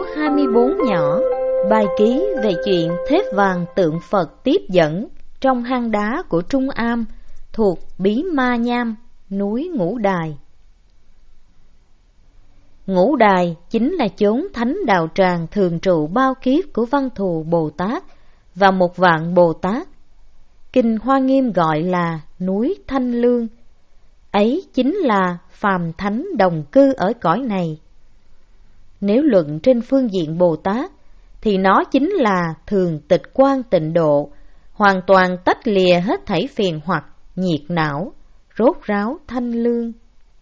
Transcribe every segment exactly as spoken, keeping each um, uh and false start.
số hai mươi bốn nhỏ, bài ký về chuyện thép vàng tượng Phật tiếp dẫn trong hang đá của Trung Am thuộc Bí Ma Nham, núi Ngũ Đài. Ngũ Đài chính là chốn thánh đạo tràng thường trụ bao kiếp của Văn Thù Bồ Tát và một vạn Bồ Tát. Kinh Hoa Nghiêm gọi là núi Thanh Lương, ấy chính là phàm thánh đồng cư ở cõi này. Nếu luận trên phương diện Bồ Tát, thì nó chính là thường tịch quan tịnh độ, hoàn toàn tách lìa hết thảy phiền hoặc, nhiệt não, rốt ráo thanh lương.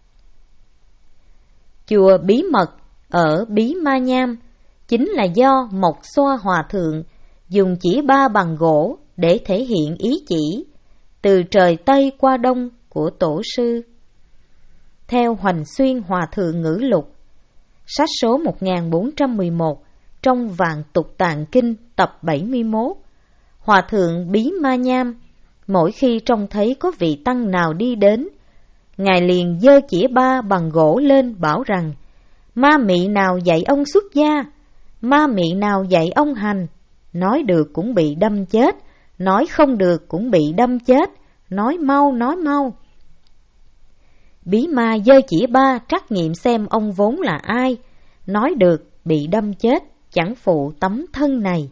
Chùa Bí Mật ở Bí Ma Nham chính là do Mộc Xoa Hòa Thượng dùng chỉ ba bằng gỗ để thể hiện ý chỉ từ trời Tây qua Đông của Tổ sư. Theo Hoành Xuyên Hòa Thượng ngữ lục, sách số một nghìn bốn trăm mười một trong Vạn Tục Tạng Kinh tập bảy mươi mốt, Hòa Thượng Bí Ma Nham mỗi khi trông thấy có vị tăng nào đi đến, Ngài liền giơ chĩa ba bằng gỗ lên bảo rằng: ma mị nào dạy ông xuất gia, ma mị nào dạy ông hành, nói được cũng bị đâm chết, nói không được cũng bị đâm chết, nói mau nói mau. Bí Ma giơ chĩa ba trắc nghiệm xem ông vốn là ai, nói được bị đâm chết, chẳng phụ tấm thân này.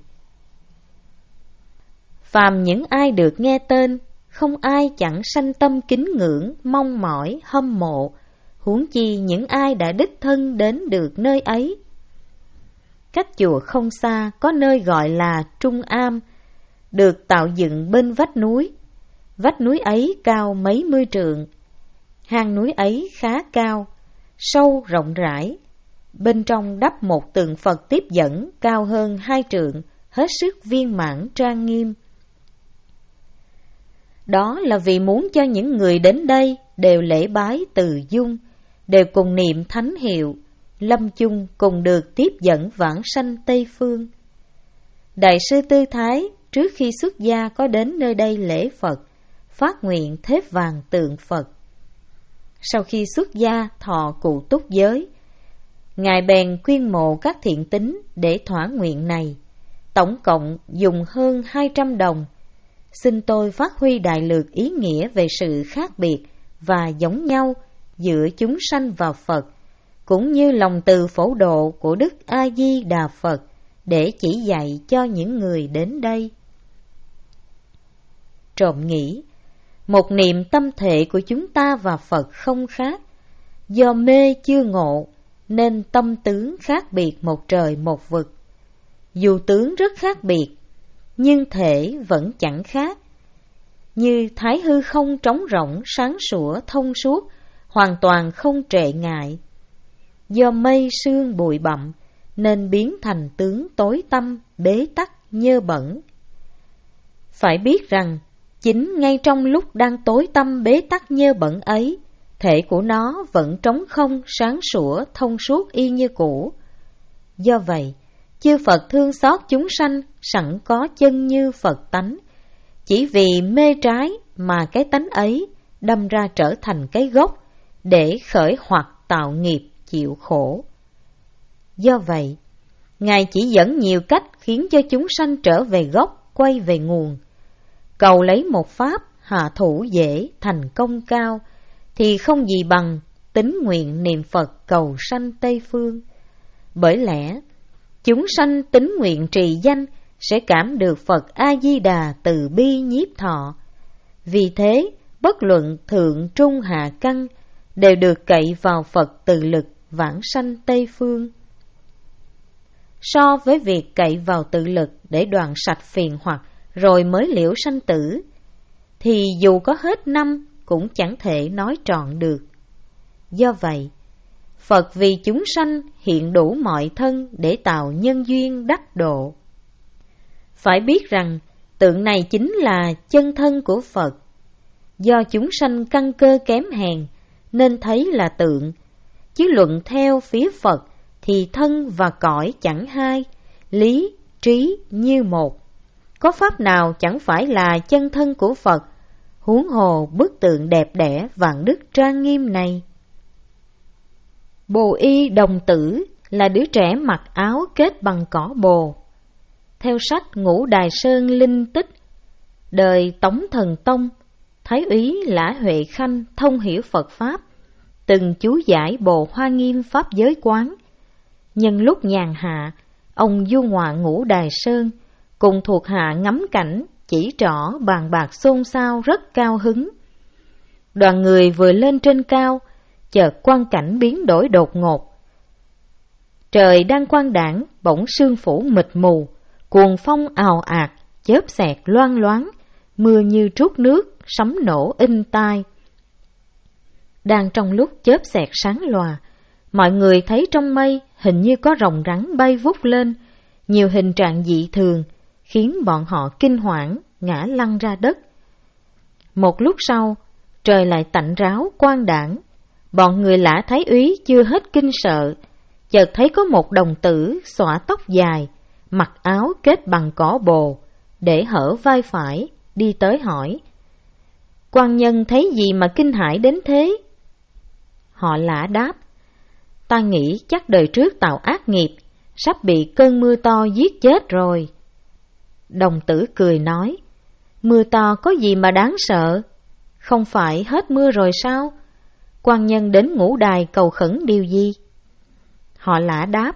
Phàm những ai được nghe tên, không ai chẳng sanh tâm kính ngưỡng, mong mỏi, hâm mộ, huống chi những ai đã đích thân đến được nơi ấy. Cách chùa không xa có nơi gọi là Trung Am, được tạo dựng bên vách núi. Vách núi ấy cao mấy mươi trượng. Hang núi ấy khá cao, sâu rộng rãi. Bên trong đắp một tượng Phật tiếp dẫn cao hơn hai trượng, hết sức viên mãn trang nghiêm. Đó là vì muốn cho những người đến đây đều lễ bái từ dung, đều cùng niệm thánh hiệu, lâm chung cùng được tiếp dẫn vãng sanh Tây Phương. Đại sư Tư Thái trước khi xuất gia có đến nơi đây lễ Phật, phát nguyện thép vàng tượng Phật. Sau khi xuất gia thọ cụ túc giới, Ngài bèn khuyên mộ các thiện tín để thỏa nguyện này, tổng cộng dùng hơn hai trăm đồng. Xin tôi phát huy đại lược ý nghĩa về sự khác biệt và giống nhau giữa chúng sanh và Phật, cũng như lòng từ phổ độ của Đức A Di Đà Phật để chỉ dạy cho những người đến đây. Trộm nghĩ, một niệm tâm thể của chúng ta và Phật không khác, do mê chưa ngộ nên tâm tướng khác biệt một trời một vực. Dù tướng rất khác biệt, nhưng thể vẫn chẳng khác. Như thái hư không trống rỗng, sáng sủa, thông suốt, hoàn toàn không trệ ngại. Do mây sương bụi bặm nên biến thành tướng tối tăm, bế tắc, nhơ bẩn. Phải biết rằng, chính ngay trong lúc đang tối tăm bế tắc nhơ bẩn ấy, thể của nó vẫn trống không, sáng sủa, thông suốt y như cũ. Do vậy, chư Phật thương xót chúng sanh sẵn có chân như Phật tánh, chỉ vì mê trái mà cái tánh ấy đâm ra trở thành cái gốc để khởi hoặc tạo nghiệp chịu khổ. Do vậy, Ngài chỉ dẫn nhiều cách khiến cho chúng sanh trở về gốc, quay về nguồn. Cầu lấy một pháp hạ thủ dễ, thành công cao, thì không gì bằng tín nguyện niệm Phật cầu sanh Tây Phương. Bởi lẽ, chúng sanh tín nguyện trì danh sẽ cảm được Phật A-di-đà từ bi nhiếp thọ. Vì thế, bất luận thượng trung hạ căn đều được cậy vào Phật từ lực vãng sanh Tây Phương. So với việc cậy vào tự lực để đoạn sạch phiền hoặc rồi mới liễu sanh tử, thì dù có hết năm cũng chẳng thể nói trọn được. Do vậy, Phật vì chúng sanh hiện đủ mọi thân để tạo nhân duyên đắc độ. Phải biết rằng tượng này chính là chân thân của Phật. Do chúng sanh căn cơ kém hèn nên thấy là tượng, chứ luận theo phía Phật thì thân và cõi chẳng hai, lý, trí như một. Có pháp nào chẳng phải là chân thân của Phật, huống hồ bức tượng đẹp đẽ vạn đức trang nghiêm này. Bồ Y Đồng Tử là đứa trẻ mặc áo kết bằng cỏ bồ. Theo sách Ngũ Đài Sơn Linh Tích, đời Tống Thần Tông, Thái úy Lã Huệ Khanh thông hiểu Phật Pháp, từng chú giải bộ Hoa Nghiêm Pháp Giới Quán. Nhân lúc nhàn hạ, ông du ngoạn Ngũ Đài Sơn, cùng thuộc hạ ngắm cảnh, chỉ trỏ bàn bạc xôn xao rất cao hứng. Đoàn người vừa lên trên cao, chợt quang cảnh biến đổi đột ngột. Trời đang quang đãng, bỗng sương phủ mịt mù, cuồng phong ào ạt, chớp xẹt loang loáng, mưa như trút nước, sấm nổ inh tai. Đang trong lúc chớp xẹt sáng lòa, mọi người thấy trong mây hình như có rồng rắn bay vút lên, nhiều hình trạng dị thường, khiến bọn họ kinh hoảng, ngã lăn ra đất. Một lúc sau, trời lại tạnh ráo quang đãng, bọn người Lã Thái úy chưa hết kinh sợ, chợt thấy có một đồng tử xõa tóc dài, mặc áo kết bằng cỏ bồ, để hở vai phải, đi tới hỏi: "Quan nhân thấy gì mà kinh hãi đến thế?" Họ Lã đáp: "Ta nghĩ chắc đời trước tạo ác nghiệp, sắp bị cơn mưa to giết chết rồi." Đồng tử cười nói: "Mưa to có gì mà đáng sợ? Không phải hết mưa rồi sao? Quan nhân đến Ngũ Đài cầu khẩn điều gì?" Họ Lã đáp: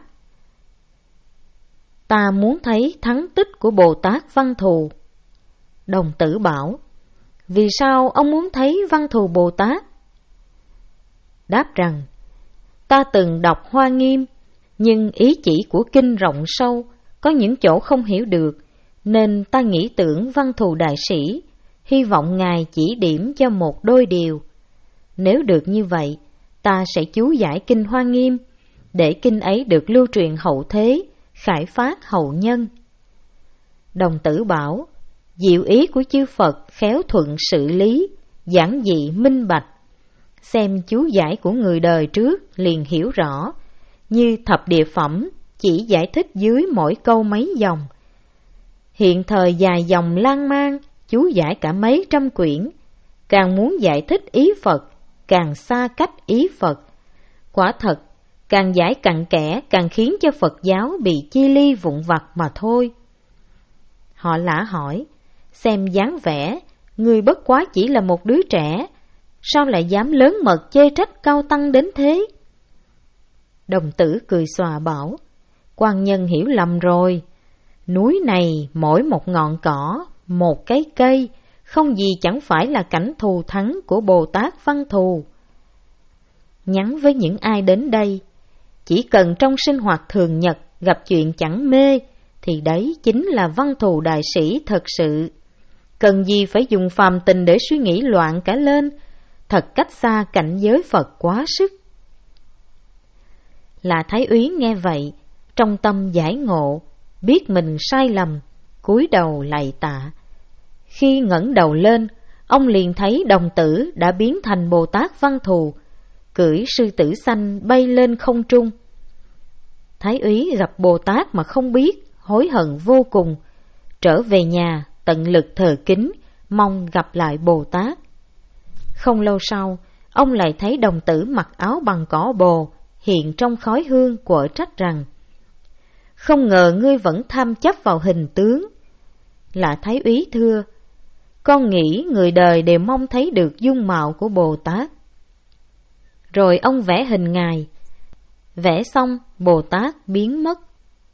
"Ta muốn thấy thắng tích của Bồ Tát Văn Thù." Đồng tử bảo: "Vì sao ông muốn thấy Văn Thù Bồ Tát?" Đáp rằng: "Ta từng đọc Hoa Nghiêm, nhưng ý chỉ của kinh rộng sâu, có những chỗ không hiểu được, nên ta nghĩ tưởng Văn Thù đại sĩ, hy vọng Ngài chỉ điểm cho một đôi điều. Nếu được như vậy, ta sẽ chú giải kinh Hoa Nghiêm, để kinh ấy được lưu truyền hậu thế, khải phát hậu nhân." Đồng tử bảo: "Diệu ý của chư Phật khéo thuận sự lý, giản dị minh bạch. Xem chú giải của người đời trước liền hiểu rõ, như thập địa phẩm chỉ giải thích dưới mỗi câu mấy dòng. Hiện thời dài dòng lan man, chú giải cả mấy trăm quyển, càng muốn giải thích ý Phật, càng xa cách ý Phật. Quả thật, càng giải cặn kẽ càng khiến cho Phật giáo bị chi ly vụn vặt mà thôi." Họ Lã hỏi: "Xem dáng vẻ, ngươi bất quá chỉ là một đứa trẻ, sao lại dám lớn mật chê trách cao tăng đến thế?" Đồng tử cười xòa bảo: "Quan nhân hiểu lầm rồi. Núi này mỗi một ngọn cỏ, một cái cây, không gì chẳng phải là cảnh thù thắng của Bồ Tát Văn Thù. Nhắn với những ai đến đây, chỉ cần trong sinh hoạt thường nhật gặp chuyện chẳng mê, thì đấy chính là Văn Thù đại sĩ thật sự. Cần gì phải dùng phàm tình để suy nghĩ loạn cả lên, thật cách xa cảnh giới Phật quá sức." Là Thái úy nghe vậy, trong tâm giải ngộ, biết mình sai lầm, cúi đầu lạy tạ. Khi ngẩng đầu lên, ông liền thấy đồng tử đã biến thành Bồ Tát Văn Thù, cưỡi sư tử xanh bay lên không trung. Thái úy gặp Bồ Tát mà không biết, hối hận vô cùng, trở về nhà tận lực thờ kính, mong gặp lại Bồ Tát. Không lâu sau, ông lại thấy đồng tử mặc áo bằng cỏ bồ hiện trong khói hương, quở trách rằng: "Không ngờ ngươi vẫn tham chấp vào hình tướng." Là Thái úy thưa: "Con nghĩ người đời đều mong thấy được dung mạo của Bồ Tát." Rồi ông vẽ hình Ngài. Vẽ xong, Bồ Tát biến mất.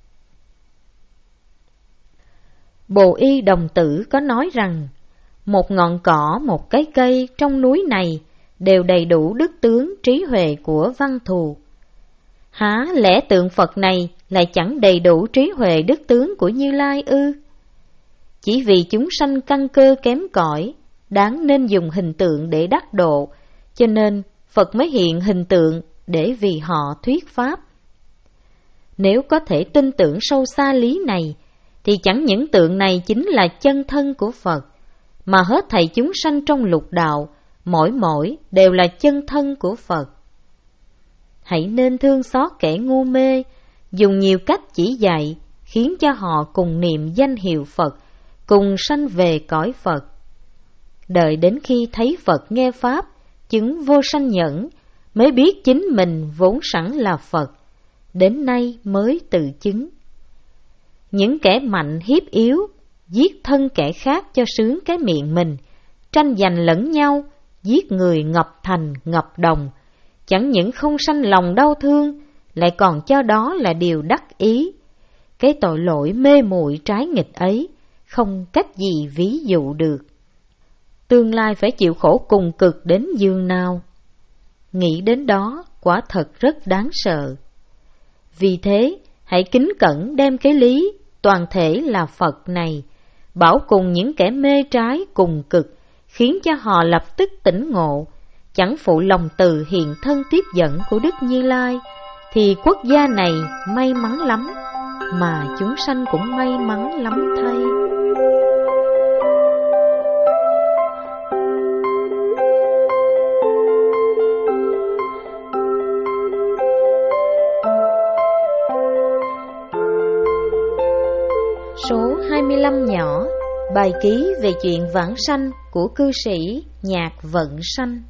Bồ Y đồng tử có nói rằng: "Một ngọn cỏ, một cái cây trong núi này đều đầy đủ đức tướng trí huệ của Văn Thù. Há lẽ tượng Phật này lại chẳng đầy đủ trí huệ đức tướng của Như Lai ư? Chỉ vì chúng sanh căn cơ kém cỏi, đáng nên dùng hình tượng để đắc độ, cho nên Phật mới hiện hình tượng để vì họ thuyết pháp. Nếu có thể tin tưởng sâu xa lý này, thì chẳng những tượng này chính là chân thân của Phật, mà hết thảy chúng sanh trong lục đạo, mỗi mỗi đều là chân thân của Phật. Hãy nên thương xót kẻ ngu mê, dùng nhiều cách chỉ dạy, khiến cho họ cùng niệm danh hiệu Phật, cùng sanh về cõi Phật. Đợi đến khi thấy Phật nghe Pháp, chứng vô sanh nhẫn, mới biết chính mình vốn sẵn là Phật, đến nay mới tự chứng. Những kẻ mạnh hiếp yếu, giết thân kẻ khác cho sướng cái miệng mình, tranh giành lẫn nhau, giết người ngập thành ngập đồng, chẳng những không sanh lòng đau thương, lại còn cho đó là điều đắc ý. Cái tội lỗi mê muội trái nghịch ấy, không cách gì ví dụ được. Tương lai phải chịu khổ cùng cực đến giường nào. Nghĩ đến đó, quả thật rất đáng sợ. Vì thế, hãy kính cẩn đem cái lý toàn thể là Phật này, bảo cùng những kẻ mê trái cùng cực, khiến cho họ lập tức tỉnh ngộ, chẳng phụ lòng từ hiện thân tiếp dẫn của Đức Như Lai, thì quốc gia này may mắn lắm, mà chúng sanh cũng may mắn lắm thay. Số hai mươi lăm nhỏ, bài ký về chuyện vãng sanh của cư sĩ Nhạc Vận Sanh.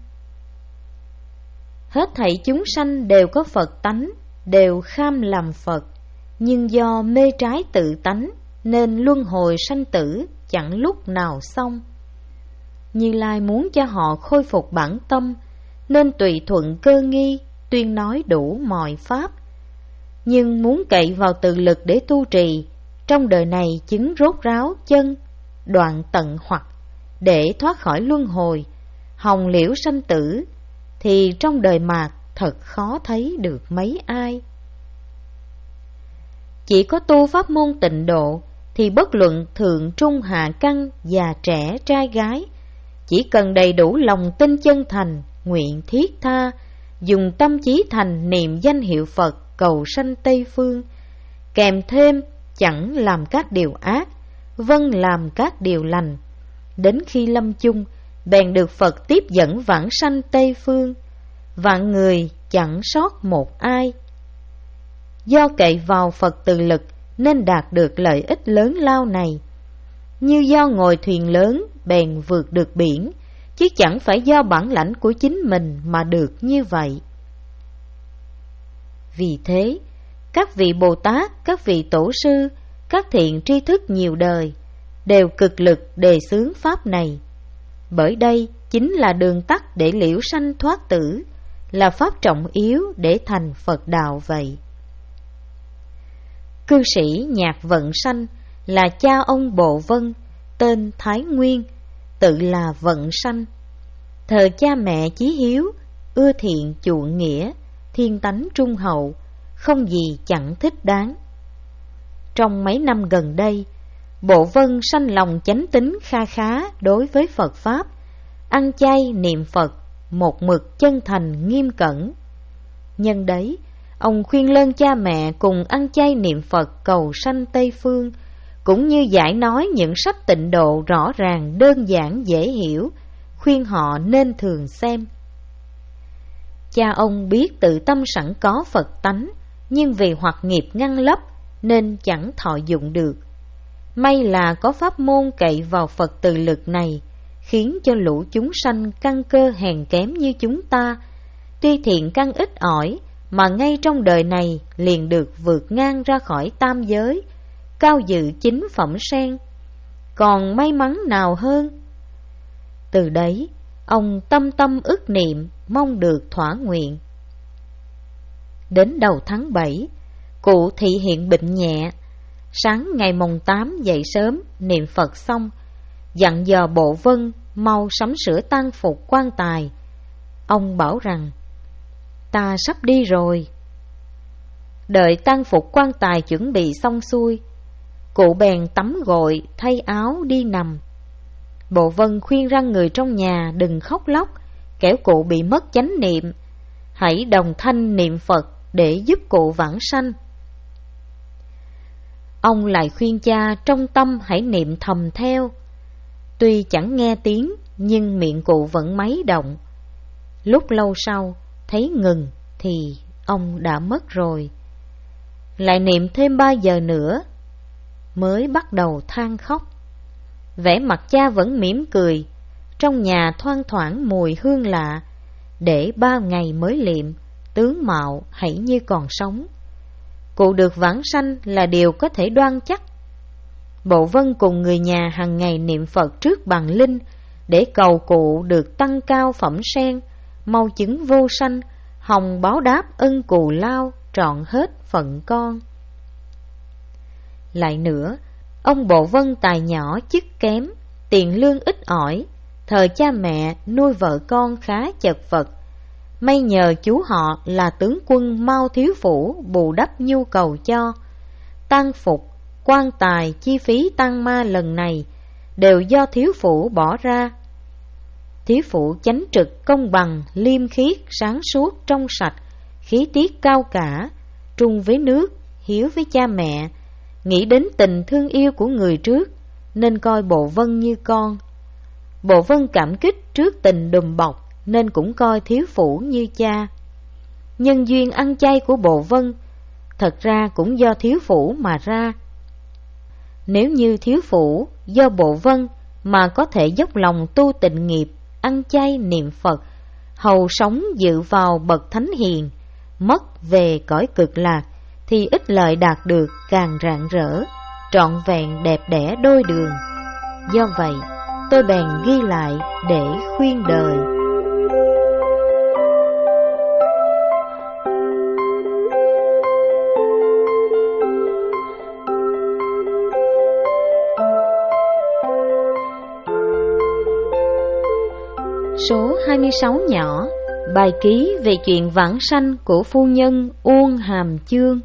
Hết thảy chúng sanh đều có Phật tánh, đều kham làm Phật, nhưng do mê trái tự tánh nên luân hồi sanh tử chẳng lúc nào xong. Như Lai muốn cho họ khôi phục bản tâm, nên tùy thuận cơ nghi, tuyên nói đủ mọi pháp. Nhưng muốn cậy vào tự lực để tu trì, trong đời này chứng rốt ráo chân, đoạn tận hoặc, để thoát khỏi luân hồi, hồng liễu sanh tử, thì trong đời mạt thật khó thấy được mấy ai. Chỉ có tu pháp môn tịnh độ, thì bất luận thượng trung hạ căn, già trẻ trai gái, chỉ cần đầy đủ lòng tin chân thành, nguyện thiết tha, dùng tâm chí thành niệm danh hiệu Phật cầu sanh Tây Phương, kèm thêm chẳng làm các điều ác, vâng làm các điều lành, đến khi lâm chung bèn được Phật tiếp dẫn vãng sanh Tây Phương, vạn người chẳng sót một ai. Do cậy vào Phật từ lực nên đạt được lợi ích lớn lao này, như do ngồi thuyền lớn bèn vượt được biển, chứ chẳng phải do bản lãnh của chính mình mà được như vậy. Vì thế, các vị Bồ Tát, các vị Tổ sư, các thiện tri thức nhiều đời đều cực lực đề xướng pháp này, bởi đây chính là đường tắt để liễu sanh thoát tử, là pháp trọng yếu để thành Phật đạo vậy. Cư sĩ Nhạc Vận Sanh là cha ông Bộ Vân, tên Thái Nguyên, tự là Vận Sanh. Thờ cha mẹ chí hiếu, ưa thiện chuộng nghĩa, thiên tánh trung hậu, không gì chẳng thích đáng. Trong mấy năm gần đây, Bộ Vân sanh lòng chánh tín kha khá đối với Phật Pháp, ăn chay niệm Phật, một mực chân thành nghiêm cẩn. Nhân đấy, ông khuyên lơn cha mẹ cùng ăn chay niệm Phật cầu sanh Tây Phương, cũng như giải nói những sách tịnh độ rõ ràng đơn giản dễ hiểu, khuyên họ nên thường xem. Cha ông biết tự tâm sẵn có Phật tánh, nhưng vì hoặc nghiệp ngăn lấp nên chẳng thọ dụng được. May là có pháp môn cậy vào Phật từ lực này, khiến cho lũ chúng sanh căn cơ hèn kém như chúng ta, tuy thiện căn ít ỏi, mà ngay trong đời này liền được vượt ngang ra khỏi tam giới, cao dự chính phẩm sen. Còn may mắn nào hơn? Từ đấy, ông tâm tâm ức niệm, mong được thỏa nguyện. Đến đầu tháng bảy, cụ thị hiện bệnh nhẹ. Sáng ngày mồng tám dậy sớm, niệm Phật xong, dặn dò Bộ Vân mau sắm sửa tang phục quan tài. Ông bảo rằng, ta sắp đi rồi. Đợi tang phục quan tài chuẩn bị xong xuôi, cụ bèn tắm gội, thay áo đi nằm. Bộ Vân khuyên răng người trong nhà đừng khóc lóc, kẻo cụ bị mất chánh niệm, hãy đồng thanh niệm Phật để giúp cụ vãng sanh. Ông lại khuyên cha trong tâm hãy niệm thầm theo. Tuy chẳng nghe tiếng, nhưng miệng cụ vẫn mấy động. Lúc lâu sau, thấy ngừng thì ông đã mất rồi. Lại niệm thêm ba giờ nữa, mới bắt đầu than khóc. Vẻ mặt cha vẫn mỉm cười, trong nhà thoang thoảng mùi hương lạ, để ba ngày mới liệm, tướng mạo hãy như còn sống. cụ được vãng sanh là điều có thể đoan chắc. Bộ Vân cùng người nhà hàng ngày niệm Phật trước bàn linh để cầu cụ được tăng cao phẩm sen, mau chứng vô sanh, hồng báo đáp ân cù lao, trọn hết phận con. Lại nữa, ông Bộ Vân tài nhỏ chức kém, tiền lương ít ỏi, thời cha mẹ nuôi vợ con khá chật vật. May nhờ chú họ là tướng quân Mao Thiếu Phủ bù đắp nhu cầu cho. Tang phục, quan tài, chi phí tang ma lần này đều do Thiếu Phủ bỏ ra. Thiếu Phủ chánh trực, công bằng, liêm khiết, sáng suốt, trong sạch, khí tiết cao cả, trung với nước, hiếu với cha mẹ, nghĩ đến tình thương yêu của người trước, nên coi Bộ Vân như con. Bộ Vân cảm kích trước tình đùm bọc, nên cũng coi Thiếu Phủ như cha. Nhân duyên ăn chay của Bộ Vân thật ra cũng do Thiếu Phủ mà ra. Nếu như Thiếu Phủ do Bộ Vân mà có thể dốc lòng tu tịnh nghiệp, ăn chay niệm Phật, hầu sống dự vào bậc thánh hiền, mất về cõi cực lạc, thì ích lợi đạt được càng rạng rỡ, trọn vẹn đẹp đẽ đôi đường. Do vậy, tôi bèn ghi lại để khuyên đời. Số hai mươi sáu nhỏ, bài ký về chuyện vãng sanh của phu nhân Uông Hàm Chương.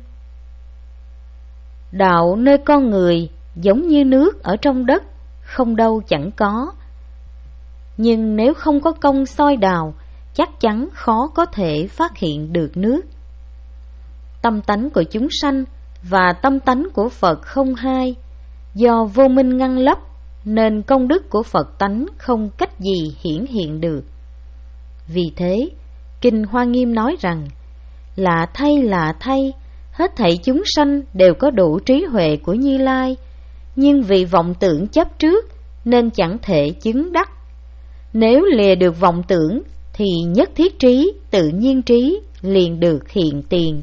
Đạo nơi con người giống như nước ở trong đất, không đâu chẳng có. Nhưng nếu không có công soi đào, chắc chắn khó có thể phát hiện được nước. Tâm tánh của chúng sanh và tâm tánh của Phật không hai, do vô minh ngăn lấp, nên công đức của Phật tánh không cách gì hiển hiện được. Vì thế, Kinh Hoa Nghiêm nói rằng, lạ thay lạ thay, hết thảy chúng sanh đều có đủ trí huệ của Như Lai, nhưng vì vọng tưởng chấp trước nên chẳng thể chứng đắc. Nếu lìa được vọng tưởng thì nhất thiết trí, tự nhiên trí liền được hiện tiền.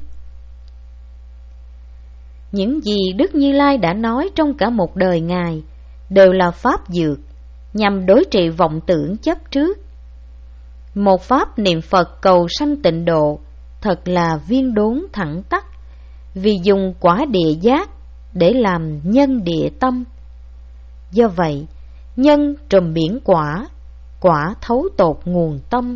Những gì Đức Như Lai đã nói trong cả một đời Ngài đều là pháp dược nhằm đối trị vọng tưởng chấp trước. Một pháp niệm Phật cầu sanh tịnh độ thật là viên đốn thẳng tắc, vì dùng quả địa giác để làm nhân địa tâm. Do vậy, nhân trùm biển quả, quả thấu tột nguồn tâm.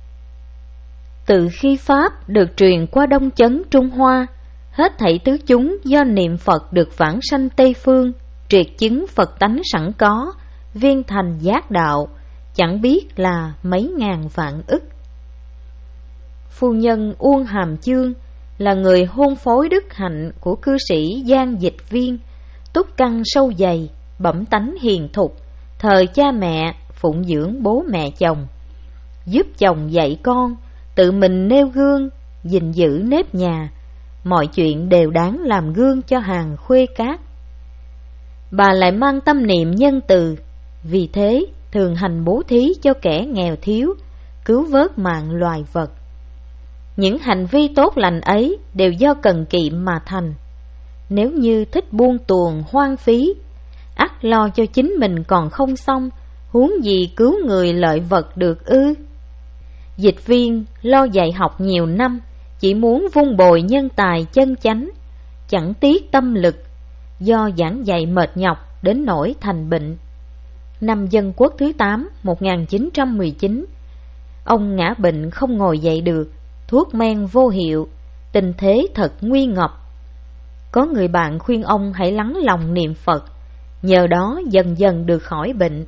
Từ khi pháp được truyền qua Đông Chấn Trung Hoa, hết thảy tứ chúng do niệm Phật được vãng sanh Tây Phương, triệt chứng Phật tánh sẵn có, viên thành giác đạo, chẳng biết là mấy ngàn vạn ức. Phu nhân Uông Hàm Chương là người hôn phối đức hạnh của cư sĩ Giang Dịch Viên, túc căn sâu dày, bẩm tánh hiền thục, thời cha mẹ phụng dưỡng bố mẹ chồng, giúp chồng dạy con, tự mình nêu gương, gìn giữ nếp nhà, mọi chuyện đều đáng làm gương cho hàng khuê cát. Bà lại mang tâm niệm nhân từ, vì thế thường hành bố thí cho kẻ nghèo thiếu, cứu vớt mạng loài vật. Những hành vi tốt lành ấy đều do cần kiệm mà thành. Nếu như thích buông tuồng hoang phí, ắt lo cho chính mình còn không xong, huống gì cứu người lợi vật được ư? Dịch Viên lo dạy học nhiều năm, chỉ muốn vun bồi nhân tài chân chánh, chẳng tiếc tâm lực, do giảng dạy mệt nhọc đến nỗi thành bệnh. Năm Dân Quốc thứ tám một nghìn chín trăm mười chín, ông ngã bệnh không ngồi dậy được, thuốc men vô hiệu, tình thế thật nguy ngập. Có người bạn khuyên ông hãy lắng lòng niệm Phật, nhờ đó dần dần được khỏi bệnh.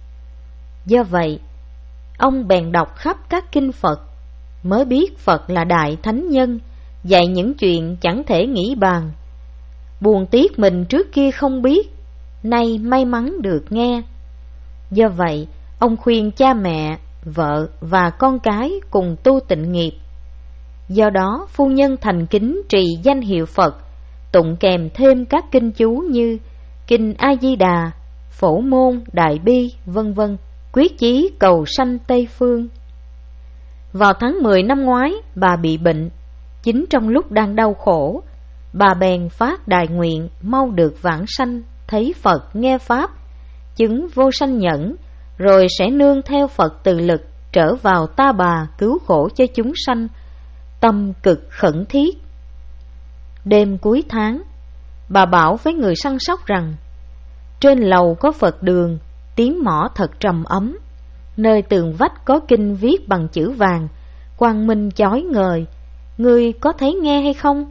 Do vậy, ông bèn đọc khắp các kinh Phật, mới biết Phật là đại thánh nhân, dạy những chuyện chẳng thể nghĩ bàn. Buồn tiếc mình trước kia không biết, nay may mắn được nghe. Do vậy, ông khuyên cha mẹ, vợ và con cái cùng tu tịnh nghiệp. Do đó, phu nhân thành kính trì danh hiệu Phật, tụng kèm thêm các kinh chú như Kinh A Di Đà, Phổ Môn, Đại Bi, vân vân, quyết chí cầu sanh Tây Phương. Vào tháng mười năm ngoái, bà bị bệnh. Chính trong lúc đang đau khổ, bà bèn phát đại nguyện mau được vãng sanh, thấy Phật nghe Pháp, chứng vô sanh nhẫn, rồi sẽ nương theo Phật từ lực trở vào Ta Bà cứu khổ cho chúng sanh, tâm cực khẩn thiết. Đêm cuối tháng, bà bảo với người săn sóc rằng: trên lầu có Phật đường, tiếng mõ thật trầm ấm, nơi tường vách có kinh viết bằng chữ vàng, quang minh chói ngời, ngươi có thấy nghe hay không?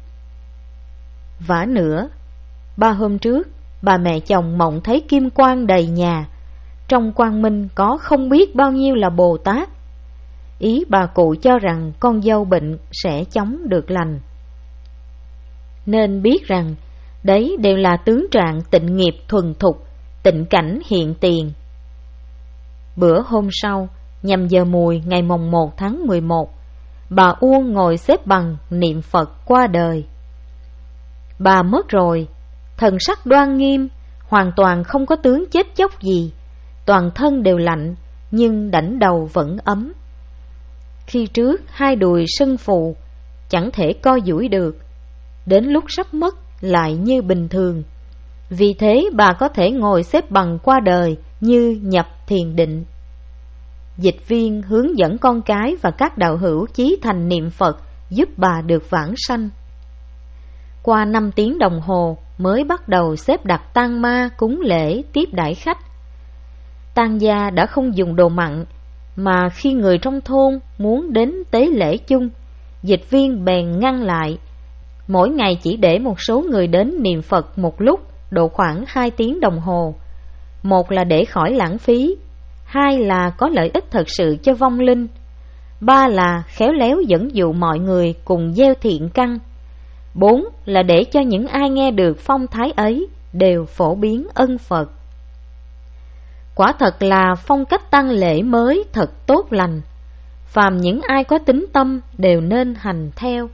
Vả nữa, ba hôm trước, bà mẹ chồng mộng thấy kim quang đầy nhà, trong quang minh có không biết bao nhiêu là Bồ Tát. Ý bà cụ cho rằng con dâu bệnh sẽ chóng được lành. Nên biết rằng đấy đều là tướng trạng tịnh nghiệp thuần thục, tịnh cảnh hiện tiền. Bữa hôm sau, nhằm giờ mùi ngày mồng một tháng mười một, bà Uông ngồi xếp bằng niệm Phật qua đời. Bà mất rồi, thần sắc đoan nghiêm, hoàn toàn không có tướng chết chóc gì, toàn thân đều lạnh, nhưng đảnh đầu vẫn ấm. Khi trước hai đùi sưng phù, chẳng thể co duỗi được, đến lúc sắp mất lại như bình thường. Vì thế bà có thể ngồi xếp bằng qua đời như nhập thiền định. Dịch viên hướng dẫn con cái và các đạo hữu chí thành niệm Phật, giúp bà được vãng sanh. Qua năm tiếng đồng hồ mới bắt đầu xếp đặt tang ma, cúng lễ, tiếp đãi khách. Tang gia đã không dùng đồ mặn, mà khi người trong thôn muốn đến tế lễ chung, dịch viên bèn ngăn lại. Mỗi ngày chỉ để một số người đến niệm Phật một lúc, độ khoảng hai tiếng đồng hồ. Một là để khỏi lãng phí, hai là có lợi ích thật sự cho vong linh, ba là khéo léo dẫn dụ mọi người cùng gieo thiện căn, bốn là để cho những ai nghe được phong thái ấy đều phổ biến ân Phật. Quả thật là phong cách tang lễ mới thật tốt lành, phàm những ai có tín tâm đều nên hành theo.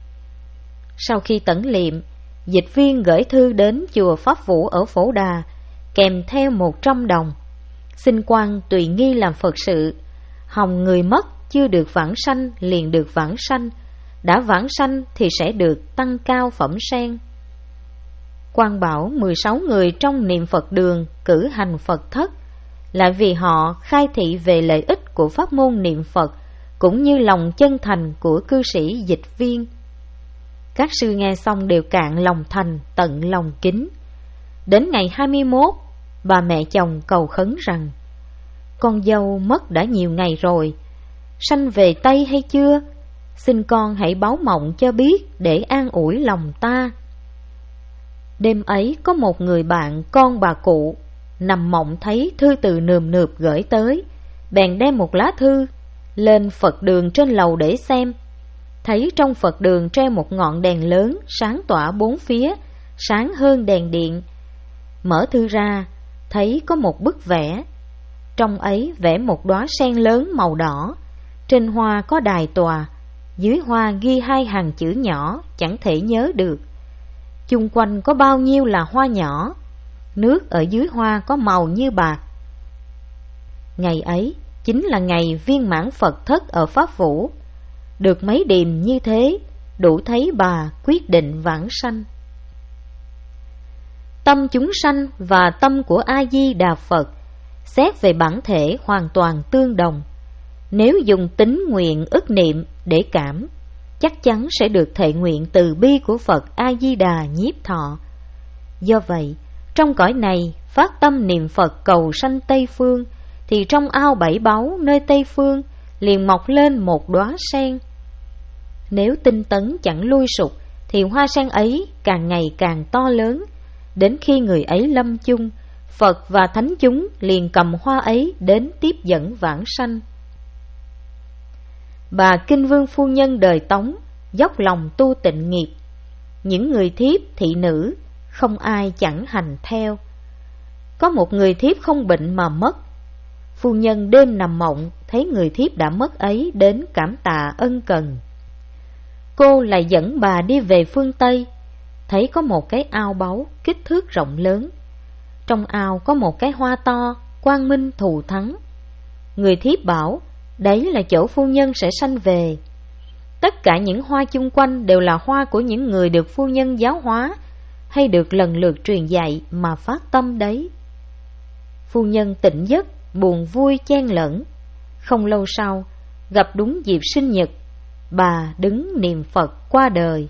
Sau khi tẩn liệm, dịch viên gửi thư đến chùa Pháp Vũ ở Phổ Đà, kèm theo một trăm đồng, xin quan tùy nghi làm Phật sự, hòng người mất chưa được vãng sanh liền được vãng sanh, đã vãng sanh thì sẽ được tăng cao phẩm sen. Quan bảo mười sáu người trong niệm Phật đường cử hành Phật thất, là vì họ khai thị về lợi ích của pháp môn niệm Phật, cũng như lòng chân thành của cư sĩ dịch viên. Các sư nghe xong đều cạn lòng thành, tận lòng kính. Đến ngày hai mươi mốt, bà mẹ chồng cầu khấn rằng: con dâu mất đã nhiều ngày rồi, sanh về Tây hay chưa? Xin con hãy báo mộng cho biết để an ủi lòng ta. Đêm ấy có một người bạn con bà cụ nằm mộng thấy thư từ nườm nượp gửi tới, bèn đem một lá thư lên Phật đường trên lầu để xem. Thấy trong Phật đường treo một ngọn đèn lớn sáng tỏa bốn phía, sáng hơn đèn điện. Mở thư ra, thấy có một bức vẽ. Trong ấy vẽ một đóa sen lớn màu đỏ, trên hoa có đài tòa, dưới hoa ghi hai hàng chữ nhỏ chẳng thể nhớ được. Chung quanh có bao nhiêu là hoa nhỏ, nước ở dưới hoa có màu như bạc. Ngày ấy chính là ngày viên mãn Phật thất ở Pháp Vũ. Được mấy điềm như thế, đủ thấy bà quyết định vãng sanh. Tâm chúng sanh và tâm của A-di-đà Phật xét về bản thể hoàn toàn tương đồng. Nếu dùng tín nguyện ức niệm để cảm, chắc chắn sẽ được thệ nguyện từ bi của Phật A-di-đà nhiếp thọ. Do vậy, trong cõi này phát tâm niệm Phật cầu sanh Tây Phương, thì trong ao bảy báu nơi Tây Phương liền mọc lên một đóa sen. Nếu tinh tấn chẳng lui sụp, thì hoa sen ấy càng ngày càng to lớn. Đến khi người ấy lâm chung, Phật và thánh chúng liền cầm hoa ấy đến tiếp dẫn vãng sanh. Bà Kinh Vương phu nhân đời Tống dốc lòng tu tịnh nghiệp. Những người thiếp thị nữ không ai chẳng hành theo. Có một người thiếp không bệnh mà mất. Phu nhân đêm nằm mộng thấy người thiếp đã mất ấy đến cảm tạ ân cần. Cô lại dẫn bà đi về phương Tây, thấy có một cái ao báu kích thước rộng lớn. Trong ao có một cái hoa to, quang minh thù thắng. Người thiếp bảo đấy là chỗ phu nhân sẽ sanh về. tất cả những hoa chung quanh đều là hoa của những người được phu nhân giáo hóa hay được lần lượt truyền dạy mà phát tâm đấy. Phu nhân tỉnh giấc, buồn vui chen lẫn. Không lâu sau, gặp đúng dịp sinh nhật, bà đứng niệm Phật qua đời.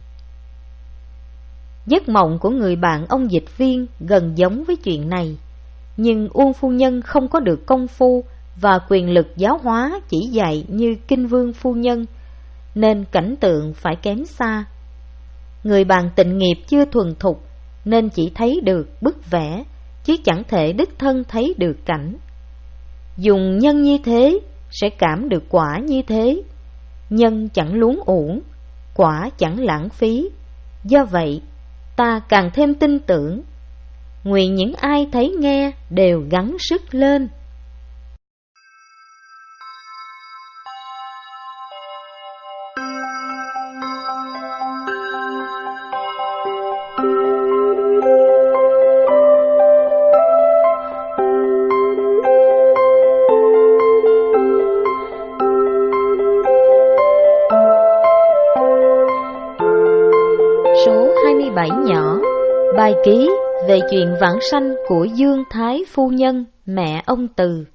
Giấc mộng của người bạn ông dịch viên gần giống với chuyện này, nhưng Uông phu nhân không có được công phu và quyền lực giáo hóa chỉ dạy như Kinh Vương phu nhân, nên cảnh tượng phải kém xa. Người bạn tịnh nghiệp chưa thuần thục nên chỉ thấy được bức vẽ, chứ chẳng thể đích thân thấy được cảnh. Dùng nhân như thế sẽ cảm được quả như thế. Nhân chẳng luống uổng, quả chẳng lãng phí. Do vậy, ta càng thêm tin tưởng. Nguyện những ai thấy nghe đều gắng sức lên. Bảy nhỏ, bài ký về chuyện vãng sanh của Dương Thái phu nhân, mẹ ông Từ.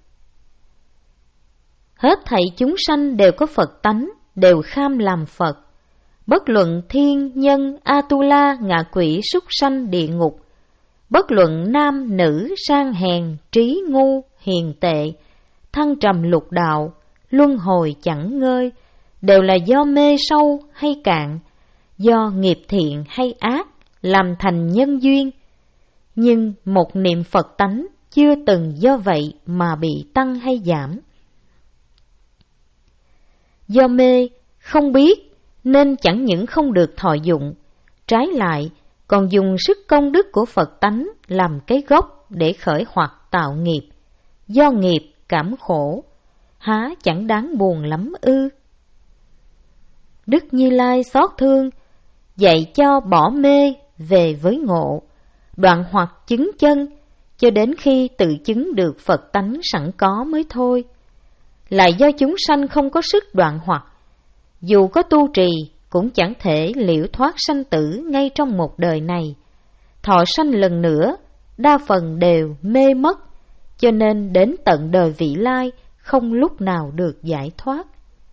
Hết thảy chúng sanh đều có Phật tánh, đều kham làm Phật. Bất luận thiên, nhân, Atula, ngạ quỷ, súc sanh, địa ngục. Bất luận nam, nữ, sang hèn, trí, ngu, hiền tệ, thăng trầm lục đạo, luân hồi chẳng ngơi, đều là do mê sâu hay cạn, do nghiệp thiện hay ác, làm thành nhân duyên. Nhưng một niệm Phật tánh chưa từng do vậy mà bị tăng hay giảm. Do mê, không biết, nên chẳng những không được thọ dụng, trái lại còn dùng sức công đức của Phật tánh làm cái gốc để khởi hoặc tạo nghiệp. Do nghiệp cảm khổ, há chẳng đáng buồn lắm ư? Đức Như Lai xót thương, dạy cho bỏ mê về với ngộ, đoạn hoặc chứng chân, cho đến khi tự chứng được Phật tánh sẵn có mới thôi. Lại do chúng sanh không có sức đoạn hoặc, dù có tu trì cũng chẳng thể liễu thoát sanh tử ngay trong một đời này. Thọ sanh lần nữa, đa phần đều mê mất, cho nên đến tận đời vị lai không lúc nào được giải thoát.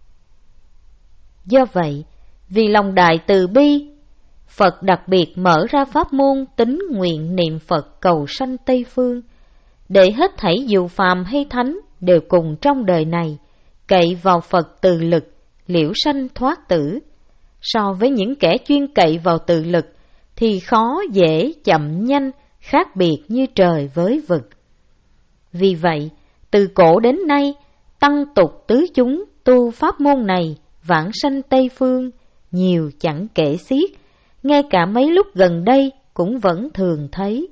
Do vậy, vì lòng đại từ bi, Phật đặc biệt mở ra pháp môn tín nguyện niệm Phật cầu sanh Tây Phương, để hết thảy dù phàm hay thánh đều cùng trong đời này cậy vào Phật từ lực, liễu sanh thoát tử. So với những kẻ chuyên cậy vào tự lực thì khó dễ chậm nhanh, khác biệt như trời với vực. Vì vậy, từ cổ đến nay, tăng tục tứ chúng tu pháp môn này vãng sanh Tây Phương nhiều chẳng kể xiết, ngay cả mấy lúc gần đây cũng vẫn thường thấy.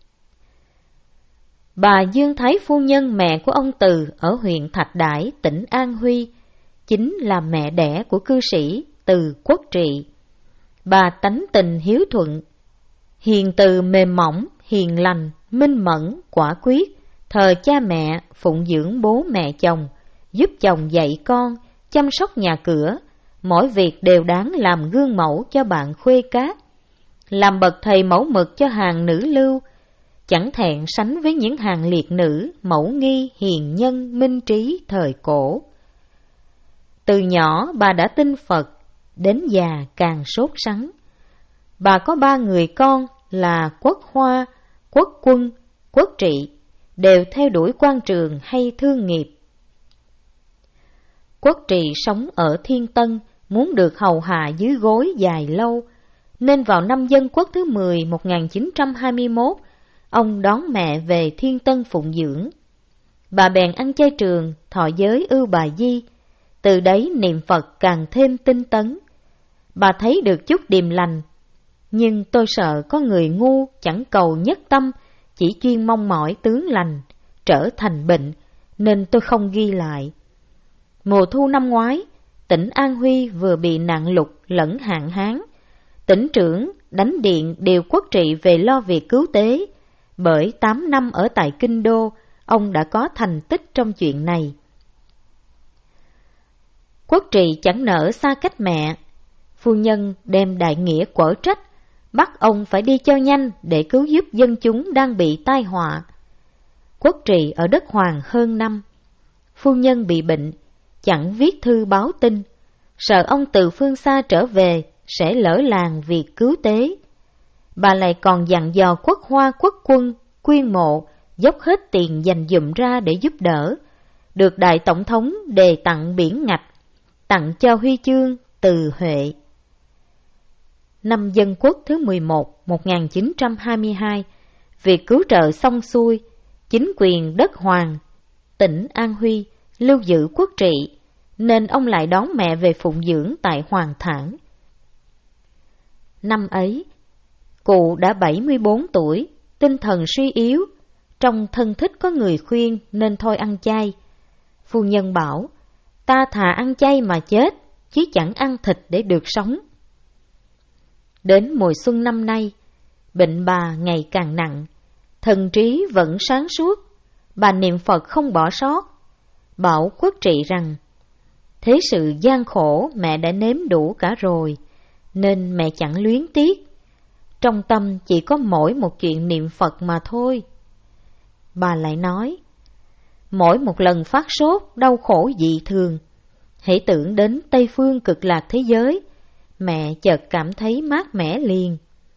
Bà Dương Thái phu nhân, mẹ của ông Từ ở huyện Thạch Đãi, tỉnh An Huy, chính là mẹ đẻ của cư sĩ Từ Quốc Trị. Bà tánh tình hiếu thuận, hiền từ mềm mỏng, hiền lành, minh mẫn, quả quyết, thờ cha mẹ, phụng dưỡng bố mẹ chồng, giúp chồng dạy con, chăm sóc nhà cửa, mỗi việc đều đáng làm gương mẫu cho bạn khuê cát, làm bậc thầy mẫu mực cho hàng nữ lưu, chẳng thẹn sánh với những hàng liệt nữ mẫu nghi hiền nhân minh trí thời cổ. Từ nhỏ bà đã tin Phật, đến già càng sốt sắng. Bà có ba người con là Quốc Hoa, Quốc Quân, Quốc Trị, đều theo đuổi quan trường hay thương nghiệp. Quốc Trị sống ở Thiên Tân, muốn được hầu hạ dưới gối dài lâu, nên vào năm Dân Quốc thứ mười một nghìn chín trăm hai mươi mốt, ông đón mẹ về Thiên Tân phụng dưỡng. Bà bèn ăn chay trường, thọ giới ưu bà di, từ đấy niệm Phật càng thêm tinh tấn. Bà thấy được chút điềm lành, nhưng tôi sợ có người ngu chẳng cầu nhất tâm, chỉ chuyên mong mỏi tướng lành, trở thành bệnh, nên tôi không ghi lại. Mùa thu năm ngoái, tỉnh An Huy vừa bị nạn lụt lẫn hạn hán. Tỉnh trưởng đánh điện điều Quốc Trị về lo việc cứu tế, bởi tám năm ở tại Kinh Đô, ông đã có thành tích trong chuyện này. Quốc Trị chẳng nỡ xa cách mẹ. Phu nhân đem đại nghĩa quở trách, bắt ông phải đi cho nhanh để cứu giúp dân chúng đang bị tai họa. Quốc Trị ở đất Hoàng hơn năm. Phu nhân bị bệnh, chẳng viết thư báo tin, sợ ông từ phương xa trở về sẽ lỡ làng việc cứu tế. Bà lại còn dặn dò Quốc Hoa quốc quân, quyên mộ, dốc hết tiền dành dụm ra để giúp đỡ, được Đại Tổng thống đề tặng biển ngạch, tặng cho huy chương Từ Huệ. Năm Dân Quốc thứ mười một, một nghìn chín trăm hai mươi hai, việc cứu trợ xong xuôi, chính quyền đất Hoàng, tỉnh An Huy lưu giữ Quốc Trị, nên ông lại đón mẹ về phụng dưỡng tại Hoàng Thản. Năm ấy, cụ đã bảy mươi bốn tuổi, tinh thần suy yếu, trong thân thích có người khuyên nên thôi ăn chay. Phu nhân bảo, ta thà ăn chay mà chết, chứ chẳng ăn thịt để được sống. Đến mùa xuân năm nay, bệnh bà ngày càng nặng, thần trí vẫn sáng suốt, bà niệm Phật không bỏ sót, bảo Quốc Trị rằng, thế sự gian khổ mẹ đã nếm đủ cả rồi, nên mẹ chẳng luyến tiếc. Trong tâm chỉ có mỗi một chuyện niệm Phật mà thôi. Bà lại nói, mỗi một lần phát sốt đau khổ dị thường, hãy tưởng đến Tây Phương Cực Lạc thế giới, mẹ chợt cảm thấy mát mẻ liền.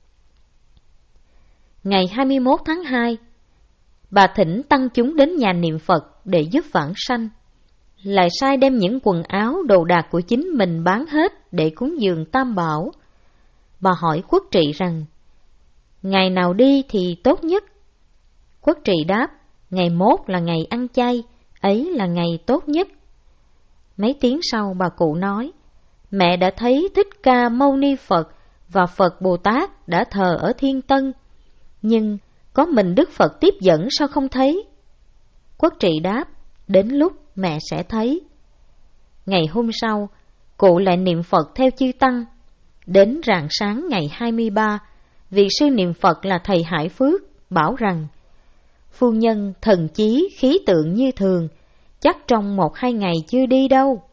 Ngày hai mươi mốt tháng hai, bà thỉnh tăng chúng đến nhà niệm Phật để giúp vãng sanh, lại sai đem những quần áo đồ đạc của chính mình bán hết để cúng dường Tam Bảo. Bà hỏi Quốc Trị rằng, ngày nào đi thì tốt nhất? Quốc Trị đáp, ngày mốt là ngày ăn chay, ấy là ngày tốt nhất. Mấy tiếng sau bà cụ nói, mẹ đã thấy Thích Ca Mâu Ni Phật và Phật Bồ Tát đã thờ ở Thiên Tân, nhưng có mình Đức Phật tiếp dẫn sao không thấy? Quốc Trị đáp, đến lúc mẹ sẽ thấy. Ngày hôm sau, cụ lại niệm Phật theo chư tăng. Đến rạng sáng ngày hai mươi ba, vị sư niệm Phật là thầy Hải Phước bảo rằng, phu nhân thần chí khí tượng như thường, chắc trong một hai ngày chưa đi đâu.